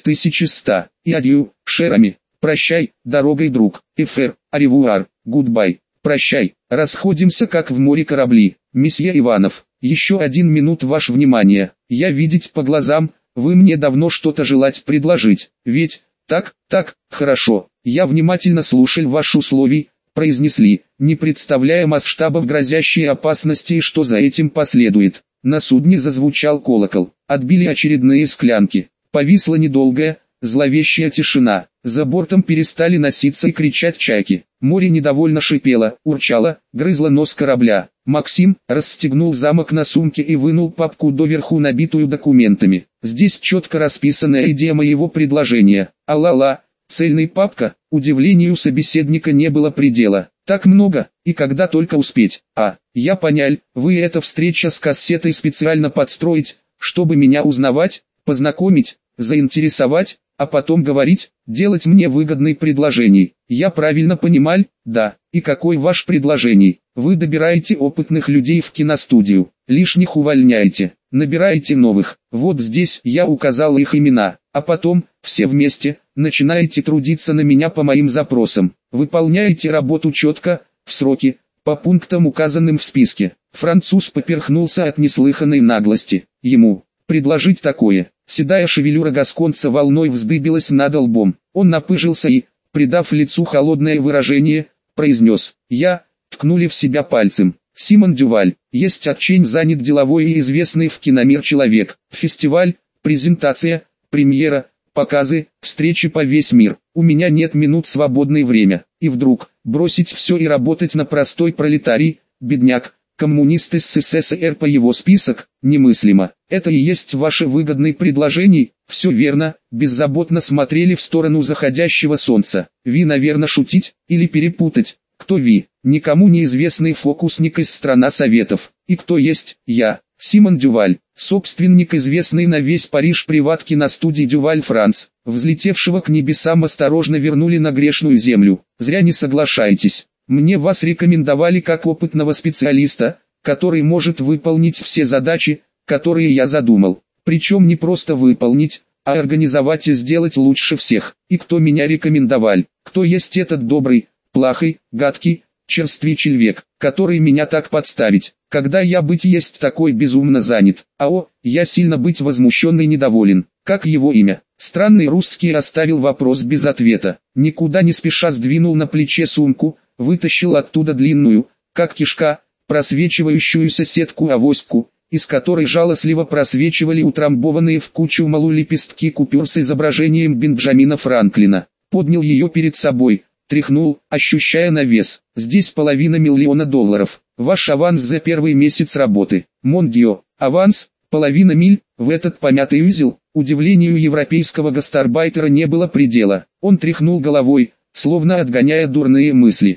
20100. И адью, шерами. Прощай, дорогой друг. Эфер, аревуар, гудбай. Прощай, расходимся как в море корабли. Месье Иванов, еще 1 минут ваше внимание. Я видеть по глазам, вы мне давно что-то желать предложить. Ведь, так, хорошо. Я внимательно слушал ваши условия, произнесли, не представляя масштабов грозящей опасности и что за этим последует. На судне зазвучал колокол, отбили очередные склянки. Повисла недолгая, зловещая тишина. За бортом перестали носиться и кричать чайки. Море недовольно шипело, урчало, грызло нос корабля. Максим расстегнул замок на сумке и вынул папку доверху, набитую документами. Здесь четко расписанная идея моего предложения. А-ла-ла, цельная папка, удивлению собеседника не было предела. Так много, и когда только успеть. Я понял, вы эта встреча с кассетой специально подстроить, чтобы меня узнавать, познакомить, заинтересовать, а потом говорить, делать мне выгодные предложения. Я правильно понимал? Да. И какое ваше предложение? Вы добираете опытных людей в киностудию, лишних увольняете, набираете новых. Вот здесь я указал их имена, а потом, все вместе, начинаете трудиться на меня по моим запросам. Выполняете работу четко, в сроки, по пунктам, указанным в списке. Француз поперхнулся от неслыханной наглости. Ему предложить такое. Седая шевелюра гасконца волной вздыбилась над лбом. Он напыжился и, придав лицу холодное выражение, произнес: «Я», ткнули в себя пальцем. Симон Дюваль, есть очень занят деловой и известный в киномир человек. Фестиваль, презентация, премьера, показы, встречи по весь мир. У меня нет минут свободное время. И вдруг, бросить все и работать на простой пролетарий, бедняк, коммунист из СССР по его список, немыслимо. Это и есть ваше выгодное предложение? Все верно, беззаботно смотрели в сторону заходящего солнца. Ви, наверное, шутить, или перепутать. Кто Ви? Никому неизвестный фокусник из страны Советов. И кто есть? Я, Симон Дюваль, собственник известной на весь Париж приват-киностудии Дюваль Франц. Взлетевшего к небесам осторожно вернули на грешную землю. Зря не соглашаетесь. Мне вас рекомендовали как опытного специалиста, который может выполнить все задачи, которые я задумал. Причем не просто выполнить, а организовать и сделать лучше всех. И кто меня рекомендовал? Кто есть этот добрый, плохой, гадкий, черствый человек, который меня так подставить, когда я быть есть такой безумно занят? Я сильно быть возмущен и недоволен. Как его имя? Странный русский оставил вопрос без ответа. Никуда не спеша сдвинул на плече сумку, вытащил оттуда длинную, как кишка, просвечивающуюся сетку-авоську, из которой жалостливо просвечивали утрамбованные в кучу малу лепестки купюр с изображением Бенджамина Франклина. Поднял ее перед собой, тряхнул, ощущая на вес. Здесь $500 000. Ваш аванс за первый месяц работы. Мондио, аванс, 500 000, в этот помятый узел. Удивлению европейского гастарбайтера не было предела. Он тряхнул головой, словно отгоняя дурные мысли.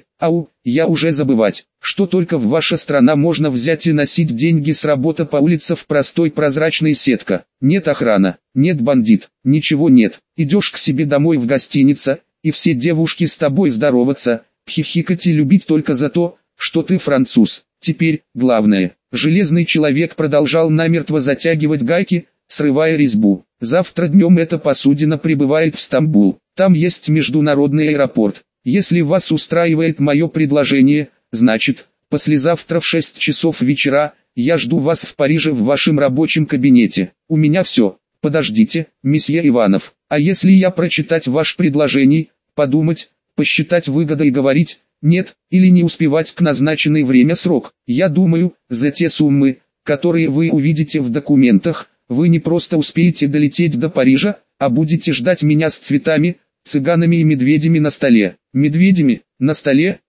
Я уже забывать, что только в ваша страна можно взять и носить деньги с работы по улице в простой прозрачной сетка. Нет охрана, нет бандит, ничего нет. Идешь к себе домой в гостинице, и все девушки с тобой здороваться, хихикать и любить только за то, что ты француз. Теперь, главное, железный человек продолжал намертво затягивать гайки, срывая резьбу. Завтра днем эта посудина прибывает в Стамбул. Там есть международный аэропорт. Если вас устраивает мое предложение, значит, послезавтра в 6 часов вечера, я жду вас в Париже в вашем рабочем кабинете. У меня все. Подождите, месье Иванов, а если я прочитать ваше предложение, подумать, посчитать выгодой и говорить «нет» или не успевать к назначенной время срок? Я думаю, за те суммы, которые вы увидите в документах, вы не просто успеете долететь до Парижа, а будете ждать меня с цветами, цыганами и медведями на столе. Медведями, на столе,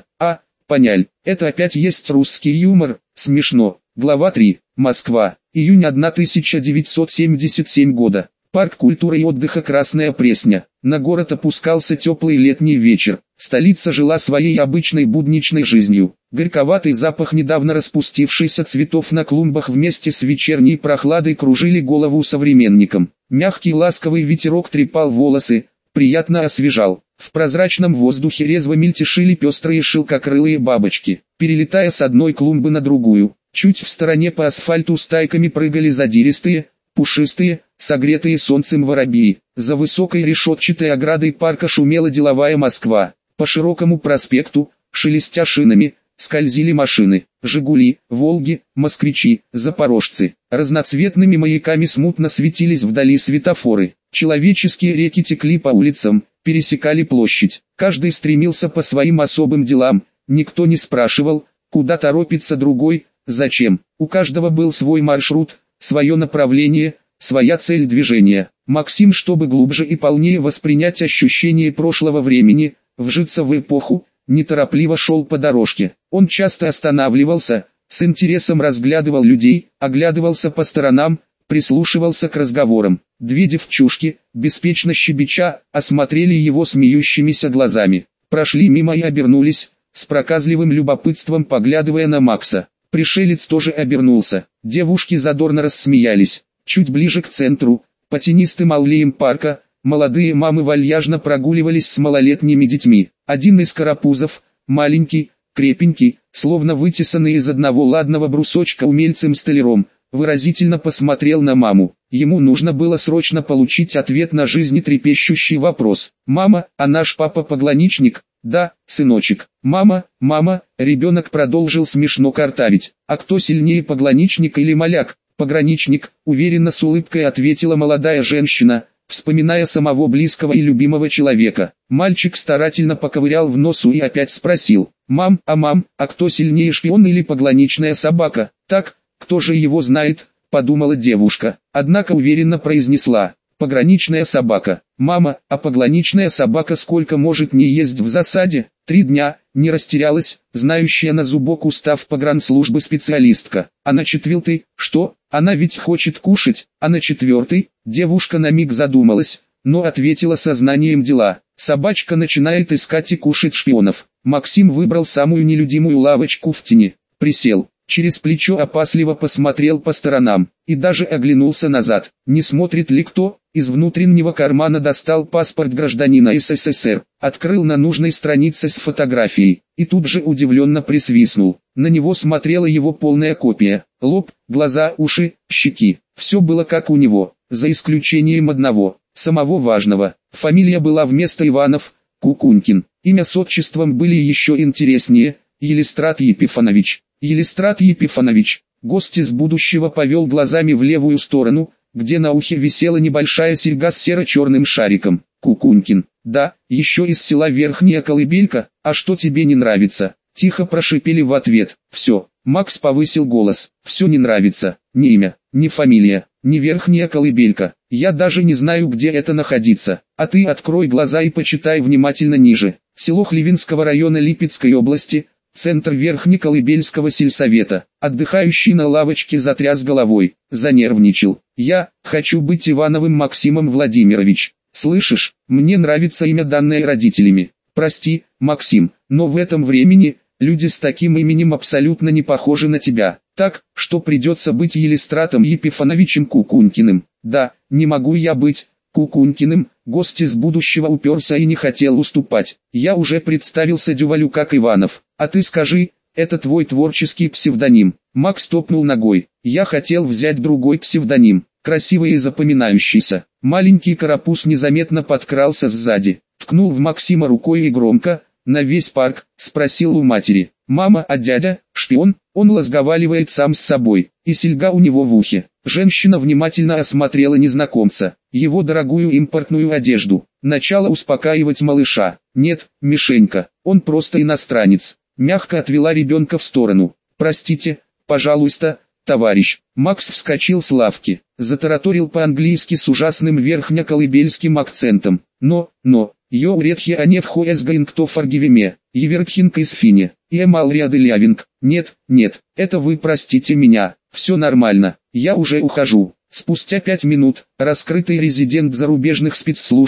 понял. Это опять есть русский юмор, смешно. Глава 3. Москва. Июнь 1977 года. Парк культуры и отдыха Красная Пресня. На город опускался теплый летний вечер. Столица жила своей обычной будничной жизнью. Горьковатый запах недавно распустившихся цветов на клумбах вместе с вечерней прохладой кружили голову современникам. Мягкий ласковый ветерок трепал волосы, приятно освежал. В прозрачном воздухе резво мельтешили пестрые шелкокрылые бабочки, перелетая с одной клумбы на другую. Чуть в стороне по асфальту стайками прыгали задиристые, пушистые, согретые солнцем воробьи. За высокой решетчатой оградой парка шумела деловая Москва. По широкому проспекту, шелестя шинами, скользили машины, «Жигули», «Волги», «Москвичи», «Запорожцы». Разноцветными маяками смутно светились вдали светофоры. Человеческие реки текли по улицам, пересекали площадь. Каждый стремился по своим особым делам, никто не спрашивал, куда торопится другой, зачем. У каждого был свой маршрут, свое направление, своя цель движения. Максим, чтобы глубже и полнее воспринять ощущение прошлого времени, вжиться в эпоху, неторопливо шел по дорожке. Он часто останавливался, с интересом разглядывал людей, оглядывался по сторонам, прислушивался к разговорам. Две девчушки, беспечно щебеча, осмотрели его смеющимися глазами. Прошли мимо и обернулись, с проказливым любопытством поглядывая на Макса. Пришелец тоже обернулся. Девушки задорно рассмеялись. Чуть ближе к центру, по тенистым аллеям парка, молодые мамы вальяжно прогуливались с малолетними детьми. Один из карапузов, маленький, крепенький, словно вытесанный из одного ладного брусочка умельцем-столяром, выразительно посмотрел на маму. Ему нужно было срочно получить ответ на жизнетрепещущий вопрос. «Мама, а наш папа поглоничник?» «Да, сыночек». «Мама, мама», ребенок продолжил смешно картавить. «А кто сильнее, поглоничник или маляк?» «Пограничник», уверенно с улыбкой ответила молодая женщина, вспоминая самого близкого и любимого человека. Мальчик старательно поковырял в носу и опять спросил: мам, а кто сильнее, шпион или поглоничная собака?» «Так, кто же его знает», подумала девушка, однако уверенно произнесла: «Пограничная собака». «Мама, а пограничная собака сколько может не есть в засаде?» 3 дня, не растерялась, знающая на зубок устав погранслужбы специалистка. «А на 4-й, что? Она ведь хочет кушать». «А на 4-й?» Девушка на миг задумалась, но ответила сознанием дела: «Собачка начинает искать и кушать шпионов». Максим выбрал самую нелюдимую лавочку в тени, присел, через плечо опасливо посмотрел по сторонам, и даже оглянулся назад. Не смотрит ли кто? Из внутреннего кармана достал паспорт гражданина СССР, открыл на нужной странице с фотографией, и тут же удивленно присвистнул. На него смотрела его полная копия. Лоб, глаза, уши, щеки. Все было как у него, за исключением одного, самого важного. Фамилия была вместо Иванов, Кукунькин. Имя с отчеством были еще интереснее: Елистрат Епифанович. Елистрат Епифанович. Гость из будущего повел глазами в левую сторону, где на ухе висела небольшая серьга с серо-черным шариком. Кукунькин. «Да, еще из села Верхняя Колыбелька. А что тебе не нравится?» Тихо прошипели в ответ. «Все». Макс повысил голос. «Все не нравится. Ни имя, ни фамилия, ни Верхняя Колыбелька. Я даже не знаю, где это находится. А ты открой глаза и почитай внимательно ниже. Село Хлевинского района Липецкой области, центр Верхнеколыбельского сельсовета». Отдыхающий на лавочке затряс головой, занервничал. «Я хочу быть Ивановым Максимом Владимирович. Слышишь, мне нравится имя, данное родителями. Прости, Максим, но в этом времени люди с таким именем абсолютно не похожи на тебя. Так, что придется быть Елистратом Епифановичем Кукунькиным». «Да, не могу я быть Кукунькиным». Гость из будущего уперся и не хотел уступать. «Я уже представился Дювалю как Иванов. А ты скажи, это твой творческий псевдоним?» Макс топнул ногой. «Я хотел взять другой псевдоним, красивый и запоминающийся». Маленький карапуз незаметно подкрался сзади, ткнул в Максима рукой и громко, на весь парк, спросил у матери: «Мама, а дядя, шпион?» Он разговаривает сам с собой, и серьга у него в ухе. Женщина внимательно осмотрела незнакомца, его дорогую импортную одежду, начала успокаивать малыша. «Нет, Мишенька, он просто иностранец». Мягко отвела ребенка в сторону. «Простите, пожалуйста, товарищ». Макс вскочил с лавки, затараторил по-английски с ужасным верхнеколыбельским акцентом. «Но, «Йоу редхи анев хоэсгаинг фаргивеме, евертхинг из фине, и эмалриады лявинг». «Нет, это вы простите меня, все нормально, я уже ухожу». Спустя 5 минут, раскрытый резидент зарубежных спецслужб,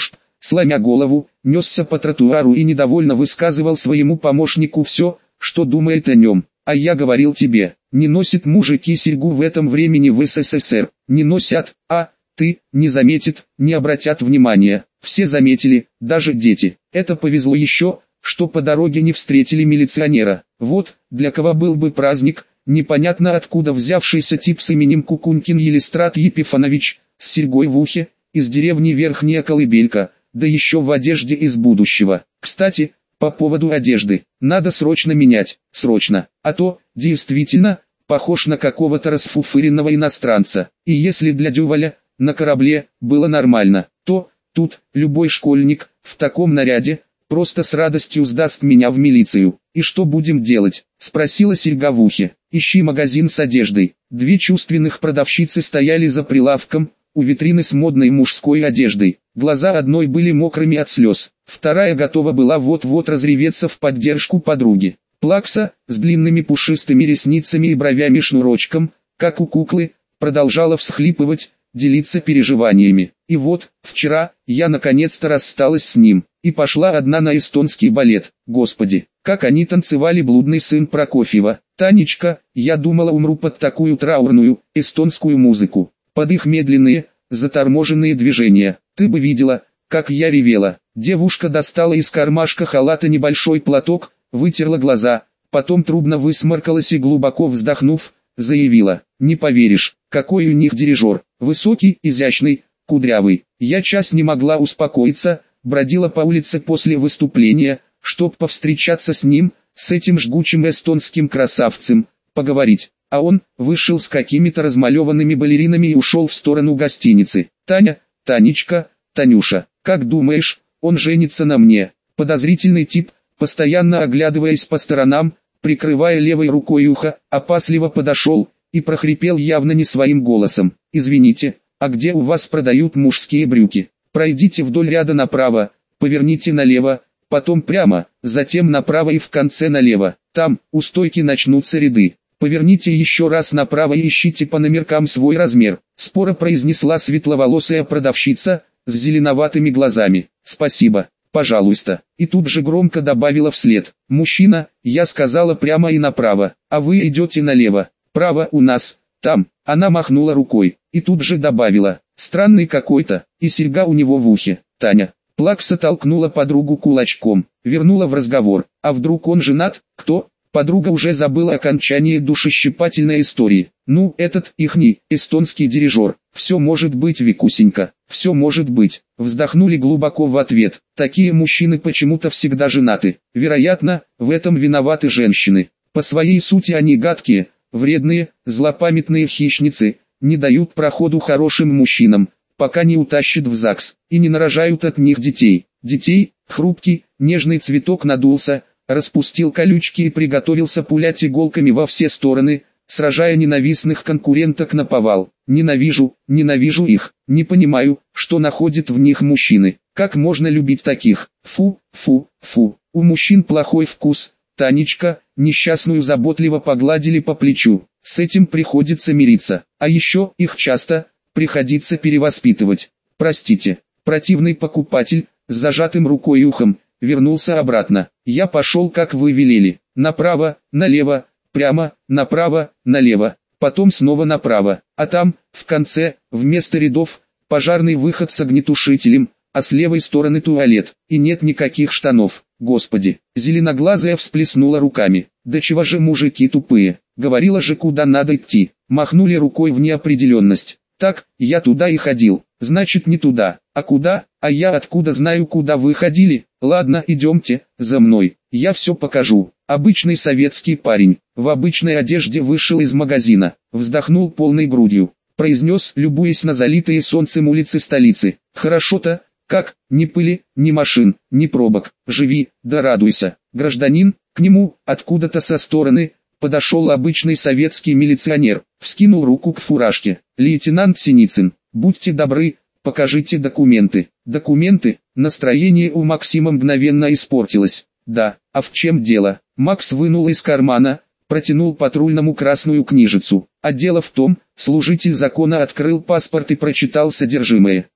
сломя голову, несся по тротуару и недовольно высказывал своему помощнику все, что думает о нем. А я говорил тебе, не носят мужики серьгу в этом времени в СССР, не носят, а ты не заметит, не обратят внимания. Все заметили, даже дети. Это повезло еще, что по дороге не встретили милиционера. Вот, для кого был бы праздник, непонятно откуда взявшийся тип с именем Кукункин Елистрат Епифанович, с серьгой в ухе, из деревни Верхняя Колыбелька, да еще в одежде из будущего. Кстати, по поводу одежды, надо срочно менять, срочно, а то, действительно, похож на какого-то расфуфыренного иностранца. И если для Дюваля, на корабле, было нормально, то, тут, любой школьник, в таком наряде, просто с радостью сдаст меня в милицию. И что будем делать? Спросила серьга в ухе. Ищи магазин с одеждой. Две чувственных продавщицы стояли за прилавком, у витрины с модной мужской одеждой. Глаза одной были мокрыми от слез, вторая готова была вот-вот разреветься в поддержку подруги. Плакса, с длинными пушистыми ресницами и бровями-шнурочком, как у куклы, продолжала всхлипывать, делиться переживаниями. И вот, вчера, я наконец-то рассталась с ним, и пошла одна на эстонский балет. Господи, как они танцевали «Блудный сын Прокофьева». Танечка, я думала, умру под такую траурную, эстонскую музыку. Под их медленные, заторможенные движения. Ты бы видела, как я ревела. Девушка достала из кармашка халата небольшой платок, вытерла глаза, потом трубно высморкалась и, глубоко вздохнув, заявила: «Не поверишь, какой у них дирижер, высокий, изящный, кудрявый». Я час не могла успокоиться, бродила по улице после выступления, чтоб повстречаться с ним, с этим жгучим эстонским красавцем, поговорить. А он вышел с какими-то размалеванными балеринами и ушел в сторону гостиницы. «Таня, Танечка, Танюша, как думаешь, он женится на мне?» Подозрительный тип, постоянно оглядываясь по сторонам, прикрывая левой рукой ухо, опасливо подошел и прохрипел явно не своим голосом: «Извините, а где у вас продают мужские брюки? Пройдите вдоль ряда направо, поверните налево, потом прямо, затем направо и в конце налево. Там, у стойки, начнутся ряды. Поверните еще раз направо и ищите по номеркам свой размер», — споро произнесла светловолосая продавщица с зеленоватыми глазами. «Спасибо, пожалуйста». И тут же громко добавила вслед: «Мужчина, я сказала прямо и направо, а вы идете налево. Право у нас, там». Она махнула рукой, и тут же добавила: «Странный какой-то», и серьга у него в ухе. «Таня». Плакса толкнула подругу кулачком, вернула в разговор: «А вдруг он женат? Кто?» Подруга уже забыла окончание душещипательной истории. «Ну, этот ихний, эстонский дирижер. Все может быть, Викусенька, все может быть». Вздохнули глубоко в ответ. Такие мужчины почему-то всегда женаты. Вероятно, в этом виноваты женщины. По своей сути они гадкие, вредные, злопамятные хищницы, не дают проходу хорошим мужчинам, пока не утащат в ЗАГС, и не нарожают от них детей. Детей, хрупкий, нежный цветок надулся, распустил колючки и приготовился пулять иголками во все стороны, сражая ненавистных конкуренток наповал. Ненавижу, ненавижу их, не понимаю, что находят в них мужчины. Как можно любить таких? Фу, фу, фу. У мужчин плохой вкус. Танечка, несчастную заботливо погладили по плечу. С этим приходится мириться. А еще их часто приходится перевоспитывать. Простите. Противный покупатель, с зажатым рукой и ухом, вернулся обратно. Я пошел, как вы велели. Направо, налево, прямо, направо, налево, потом снова направо. А там, в конце, вместо рядов, пожарный выход с огнетушителем, а с левой стороны туалет. И нет никаких штанов. Господи. Зеленоглазая всплеснула руками. Да чего же мужики тупые. Говорила же, куда надо идти. Махнули рукой в неопределенность. Так, я туда и ходил. Значит, не туда. А куда? А я откуда знаю, куда вы ходили? Ладно, идемте, за мной. Я все покажу. Обычный советский парень, в обычной одежде вышел из магазина. Вздохнул полной грудью. Произнес, любуясь на залитые солнцем улицы столицы: «Хорошо-то, как, ни пыли, ни машин, ни пробок. Живи, да радуйся». Гражданин, к нему, откуда-то со стороны, подошел обычный советский милиционер, вскинул руку к фуражке. «Лейтенант Синицын, будьте добры, покажите документы». Документы? Настроение у Максима мгновенно испортилось. «Да, а в чем дело?» Макс вынул из кармана, протянул патрульному красную книжицу. А дело в том, служитель закона открыл паспорт и прочитал содержимое.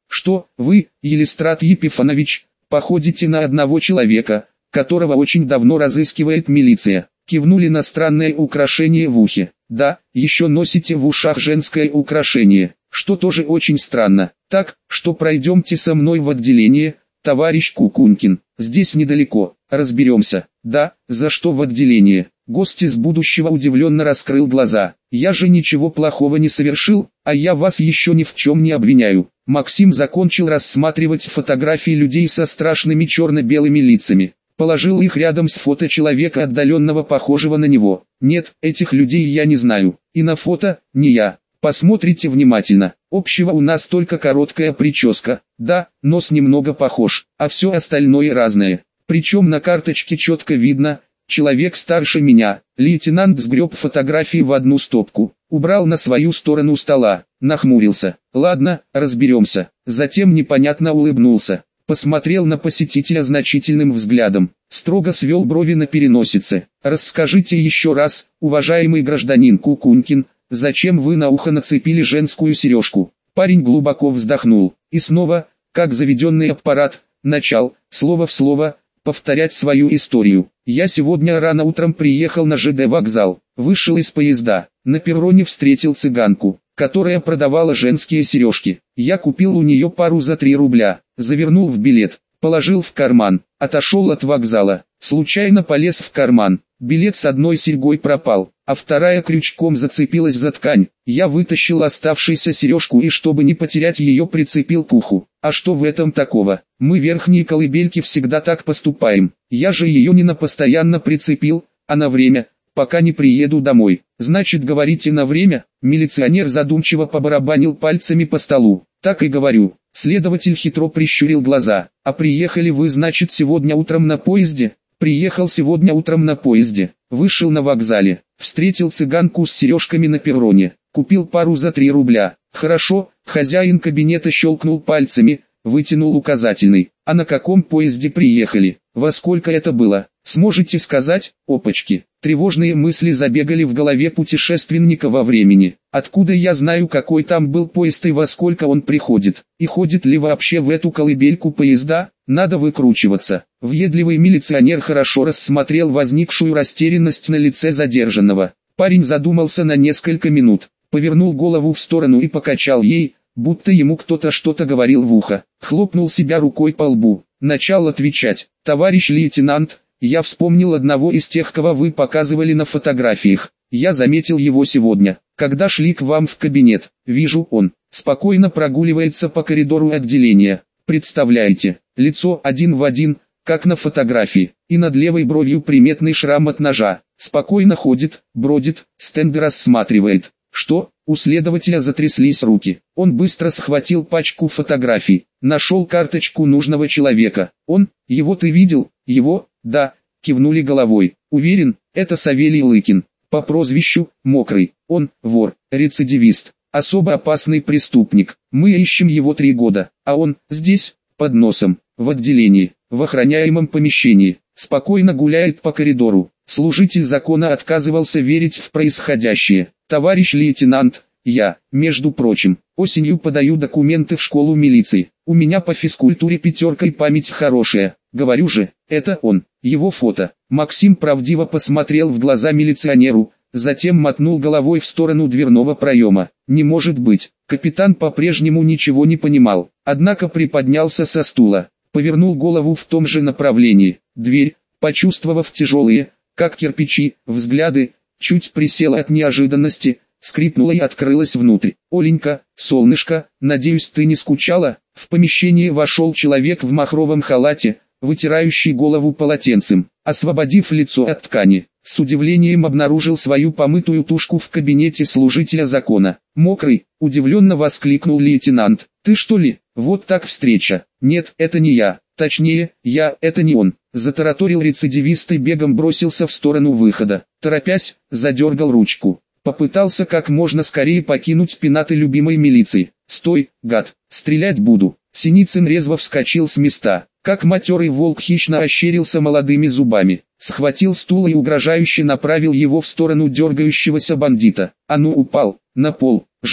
что вы, Елистрат Епифанович, походите на одного человека, которого очень давно разыскивает милиция. Кивнули на странное украшение в ухе. Да, еще носите в ушах женское украшение, что тоже очень странно. Так, что пройдемте со мной в отделение, товарищ Кукунькин, здесь недалеко, разберемся. Да, за что в отделение? Гость из будущего удивленно раскрыл глаза. Я же ничего плохого не совершил, а я вас еще ни в чем не обвиняю. Максим закончил рассматривать фотографии людей со страшными черно-белыми лицами. Положил их рядом с фото человека, отдаленного похожего на него. Нет, этих людей я не знаю. И на фото, не я. Посмотрите внимательно. Общего у нас только короткая прическа. Да, нос немного похож, а все остальное разное. Причем на карточке четко видно, человек старше меня. Лейтенант сгреб фотографии в одну стопку, убрал на свою сторону стола, нахмурился. Ладно, разберемся. Затем непонятно улыбнулся. Посмотрел на посетителя значительным взглядом, строго свел брови на переносице. «Расскажите еще раз, уважаемый гражданин Кукунькин, зачем вы на ухо нацепили женскую сережку?» Парень глубоко вздохнул, и снова, как заведенный аппарат, начал, слово в слово, повторять свою историю. «Я сегодня рано утром приехал на ЖД вокзал, вышел из поезда, на перроне встретил цыганку, которая продавала женские сережки. Я купил у нее пару за 3 рубля, завернул в билет, положил в карман, отошел от вокзала, случайно полез в карман, билет с одной серьгой пропал, а вторая крючком зацепилась за ткань. Я вытащил оставшуюся сережку и, чтобы не потерять ее, прицепил к уху. А что в этом такого? Мы верхние колыбельки всегда так поступаем. Я же ее не на постоянно прицепил, а на время, пока не приеду домой. Значит, говорите, на время?» Милиционер задумчиво побарабанил пальцами по столу. «Так и говорю». Следователь хитро прищурил глаза. «А приехали вы, значит, сегодня утром на поезде?» «Приехал сегодня утром на поезде. Вышел на вокзале. Встретил цыганку с сережками на перроне. Купил пару за 3 рубля. Хорошо». Хозяин кабинета щелкнул пальцами, вытянул указательный. «А на каком поезде приехали? Во сколько это было? Сможете сказать?» Опачки. Тревожные мысли забегали в голове путешественника во времени. Откуда я знаю, какой там был поезд и во сколько он приходит? И ходит ли вообще в эту колыбельку поезда? Надо выкручиваться. Въедливый милиционер хорошо рассмотрел возникшую растерянность на лице задержанного. Парень задумался на несколько минут, повернул голову в сторону и покачал ей, будто ему кто-то что-то говорил в ухо. Хлопнул себя рукой по лбу. Начал отвечать. «Товарищ лейтенант, я вспомнил одного из тех, кого вы показывали на фотографиях. Я заметил его сегодня, когда шли к вам в кабинет. Вижу, он спокойно прогуливается по коридору отделения. Представляете, лицо один в один, как на фотографии, и над левой бровью приметный шрам от ножа. Спокойно ходит, бродит, стенды рассматривает. Что?» У следователя затряслись руки. Он быстро схватил пачку фотографий, нашел карточку нужного человека. «Он? Его ты видел?» «Его? Да», кивнули головой. «Уверен, это Савелий Лыкин, по прозвищу Мокрый. Он вор, рецидивист, особо опасный преступник. Мы ищем его 3 года, а он здесь, под носом, в отделении, в охраняемом помещении, спокойно гуляет по коридору». Служитель закона отказывался верить в происходящее. «Товарищ лейтенант, я, между прочим, осенью подаю документы в школу милиции. У меня по физкультуре 5 память хорошая. Говорю же, это он». Его фото. Максим правдиво посмотрел в глаза милиционеру, затем мотнул головой в сторону дверного проема. «Не может быть». Капитан по-прежнему ничего не понимал, однако приподнялся со стула, повернул голову в том же направлении. Дверь, почувствовав тяжелые, как кирпичи, взгляды, чуть присела от неожиданности, скрипнула и открылась внутрь. «Оленька, солнышко, надеюсь, ты не скучала?» В помещение вошел человек в махровом халате, вытирающий голову полотенцем. Освободив лицо от ткани, с удивлением обнаружил свою помытую тушку в кабинете служителя закона. «Мокрый», удивленно воскликнул лейтенант. «Ты что ли? Вот так встреча». «Нет, это не я. Точнее, это не он», затараторил рецидивист и бегом бросился в сторону выхода. Торопясь, задергал ручку. Попытался как можно скорее покинуть пенаты любимой милиции. «Стой, гад, стрелять буду». Синицын резво вскочил с места, как матерый волк хищно ощерился молодыми зубами. Схватил стул и угрожающе направил его в сторону дергающегося бандита. «А ну, упал, на пол, живо!»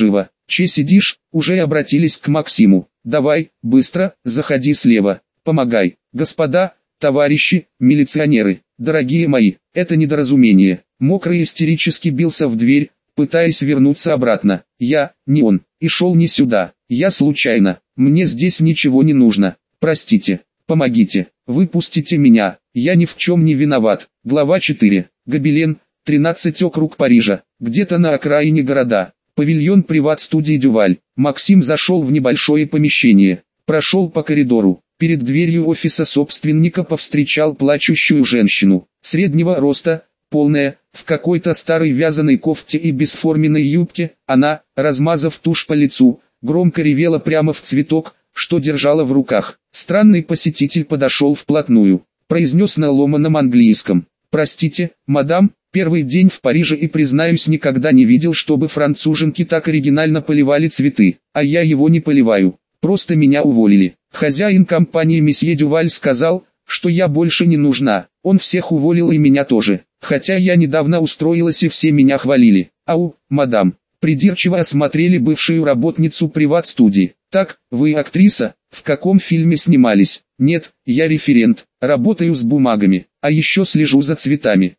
Че сидишь?» Уже обратились к Максиму. «Давай, быстро, заходи слева. Помогай. Господа, товарищи, милиционеры, дорогие мои, это недоразумение». Мокрый истерически бился в дверь, пытаясь вернуться обратно. «Я, не он, и шел не сюда. Я случайно. Мне здесь ничего не нужно. Простите. Помогите. Выпустите меня. Я ни в чем не виноват». Глава 4. Гобелен, 13 округ Парижа, где-то на окраине города. Павильон приват-студии Дюваль. Максим зашел в небольшое помещение. Прошел по коридору. Перед дверью офиса собственника повстречал плачущую женщину. Среднего роста, полная, в какой-то старой вязаной кофте и бесформенной юбке. Она, размазав тушь по лицу, громко ревела прямо в цветок, что держала в руках. Странный посетитель подошел вплотную. Произнес на ломаном английском: «Простите, мадам, первый день в Париже и, признаюсь, никогда не видел, чтобы француженки так оригинально поливали цветы, а я его не поливаю, просто меня уволили. Хозяин компании месье Дюваль сказал, что я больше не нужна, он всех уволил и меня тоже, хотя я недавно устроилась и все меня хвалили». «Ау, мадам», придирчиво осмотрели бывшую работницу приват-студии. «Так, вы актриса? В каком фильме снимались?» «Нет, я референт, работаю с бумагами, а еще слежу за цветами».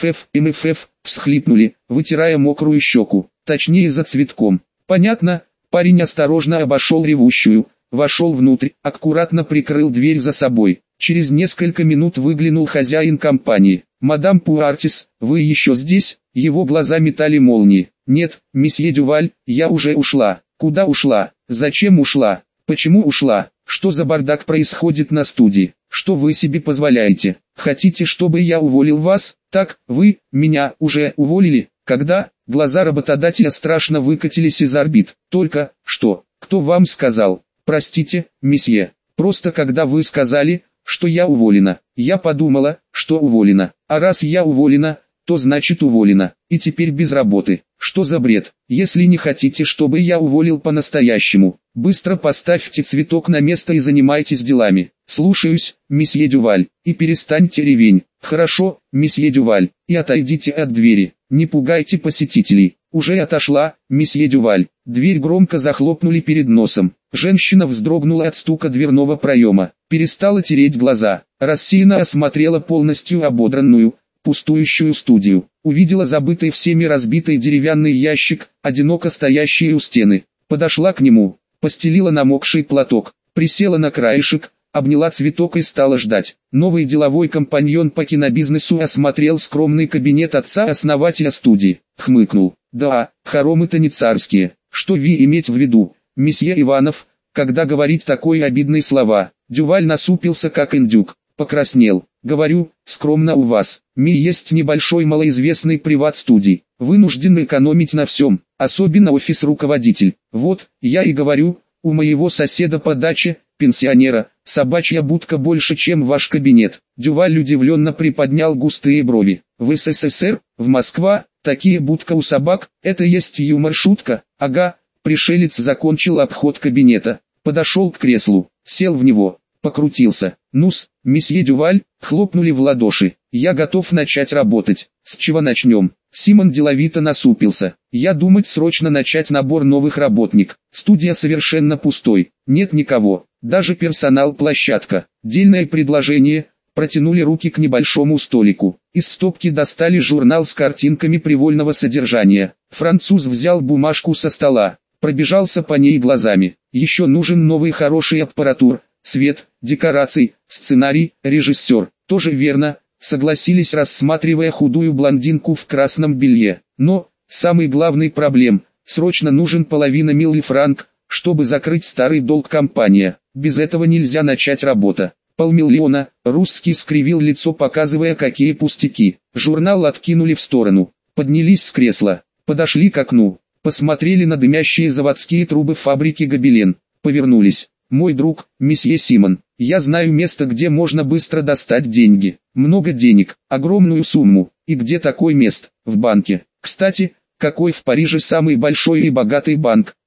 МФФ, всхлипнули, вытирая мокрую щеку, точнее за цветком. «Понятно». Парень осторожно обошел ревущую, вошел внутрь, аккуратно прикрыл дверь за собой. Через несколько минут выглянул хозяин компании. «Мадам Пуартис, вы еще здесь?» Его глаза метали молнии. «Нет, месье Дюваль, я уже ушла». «Куда ушла? Зачем ушла? Почему ушла? Что за бардак происходит на студии? Что вы себе позволяете? Хотите, чтобы я уволил вас? Так, вы меня уже уволили? Когда?» Глаза работодателя страшно выкатились из орбит. «Только что? Кто вам сказал?» «Простите, месье, просто когда вы сказали, что я уволена, я подумала, что уволена. А раз я уволена, то значит уволена, и теперь без работы. Что за бред? Если не хотите, чтобы я уволил по-настоящему, быстро поставьте цветок на место и занимайтесь делами». «Слушаюсь, месье Дюваль, и перестаньте ревень». «Хорошо, месье Дюваль, и отойдите от двери, не пугайте посетителей». «Уже отошла, месье Дюваль». Дверь громко захлопнули перед носом. Женщина вздрогнула от стука дверного проема, перестала тереть глаза, рассеянно осмотрела полностью ободранную, пустующую студию, увидела забытый всеми разбитый деревянный ящик, одиноко стоящий у стены, подошла к нему, постелила намокший платок, присела на краешек, обняла цветок и стала ждать. Новый деловой компаньон по кинобизнесу осмотрел скромный кабинет отца-основателя студии, хмыкнул. «Да, хоромы-то не царские. Что вы иметь в виду, месье Иванов, когда говорить такие обидные слова?» Дюваль насупился как индюк, покраснел. «Говорю, скромно у вас. Есть небольшой малоизвестный приват-студий. Вынуждены экономить на всем, особенно офис-руководитель. Вот, я и говорю, у моего соседа по даче, пенсионера, собачья будка больше, чем ваш кабинет». Дюваль удивленно приподнял густые брови. «В СССР, в Москва, такие будка у собак, это есть юмор-шутка?» «Ага». Пришелец закончил обход кабинета, подошел к креслу, сел в него, покрутился. «Ну-с, месье Дюваль», хлопнули в ладоши. «Я готов начать работать. С чего начнем?» Симон деловито насупился. «Я думать срочно начать набор новых работник. Студия совершенно пустой. Нет никого. Даже персонал-площадка. Дельное предложение». Протянули руки к небольшому столику. Из стопки достали журнал с картинками привольного содержания. Француз взял бумажку со стола, пробежался по ней глазами. «Еще нужен новый хороший аппаратур, свет, декораций, сценарий, режиссер». «Тоже верно», согласились, рассматривая худую блондинку в красном белье. «Но, самый главный проблем, срочно нужен половина милли франк, чтобы закрыть старый долг компания. Без этого нельзя начать работу». «500 000, русский скривил лицо, показывая, какие пустяки. Журнал откинули в сторону, поднялись с кресла, подошли к окну, посмотрели на дымящие заводские трубы фабрики «Гобелен», повернулись. «Мой друг, месье Симон, я знаю место, где можно быстро достать деньги. Много денег, огромную сумму. И где такое место? В банке. Кстати, какой в Париже самый большой и богатый банк?»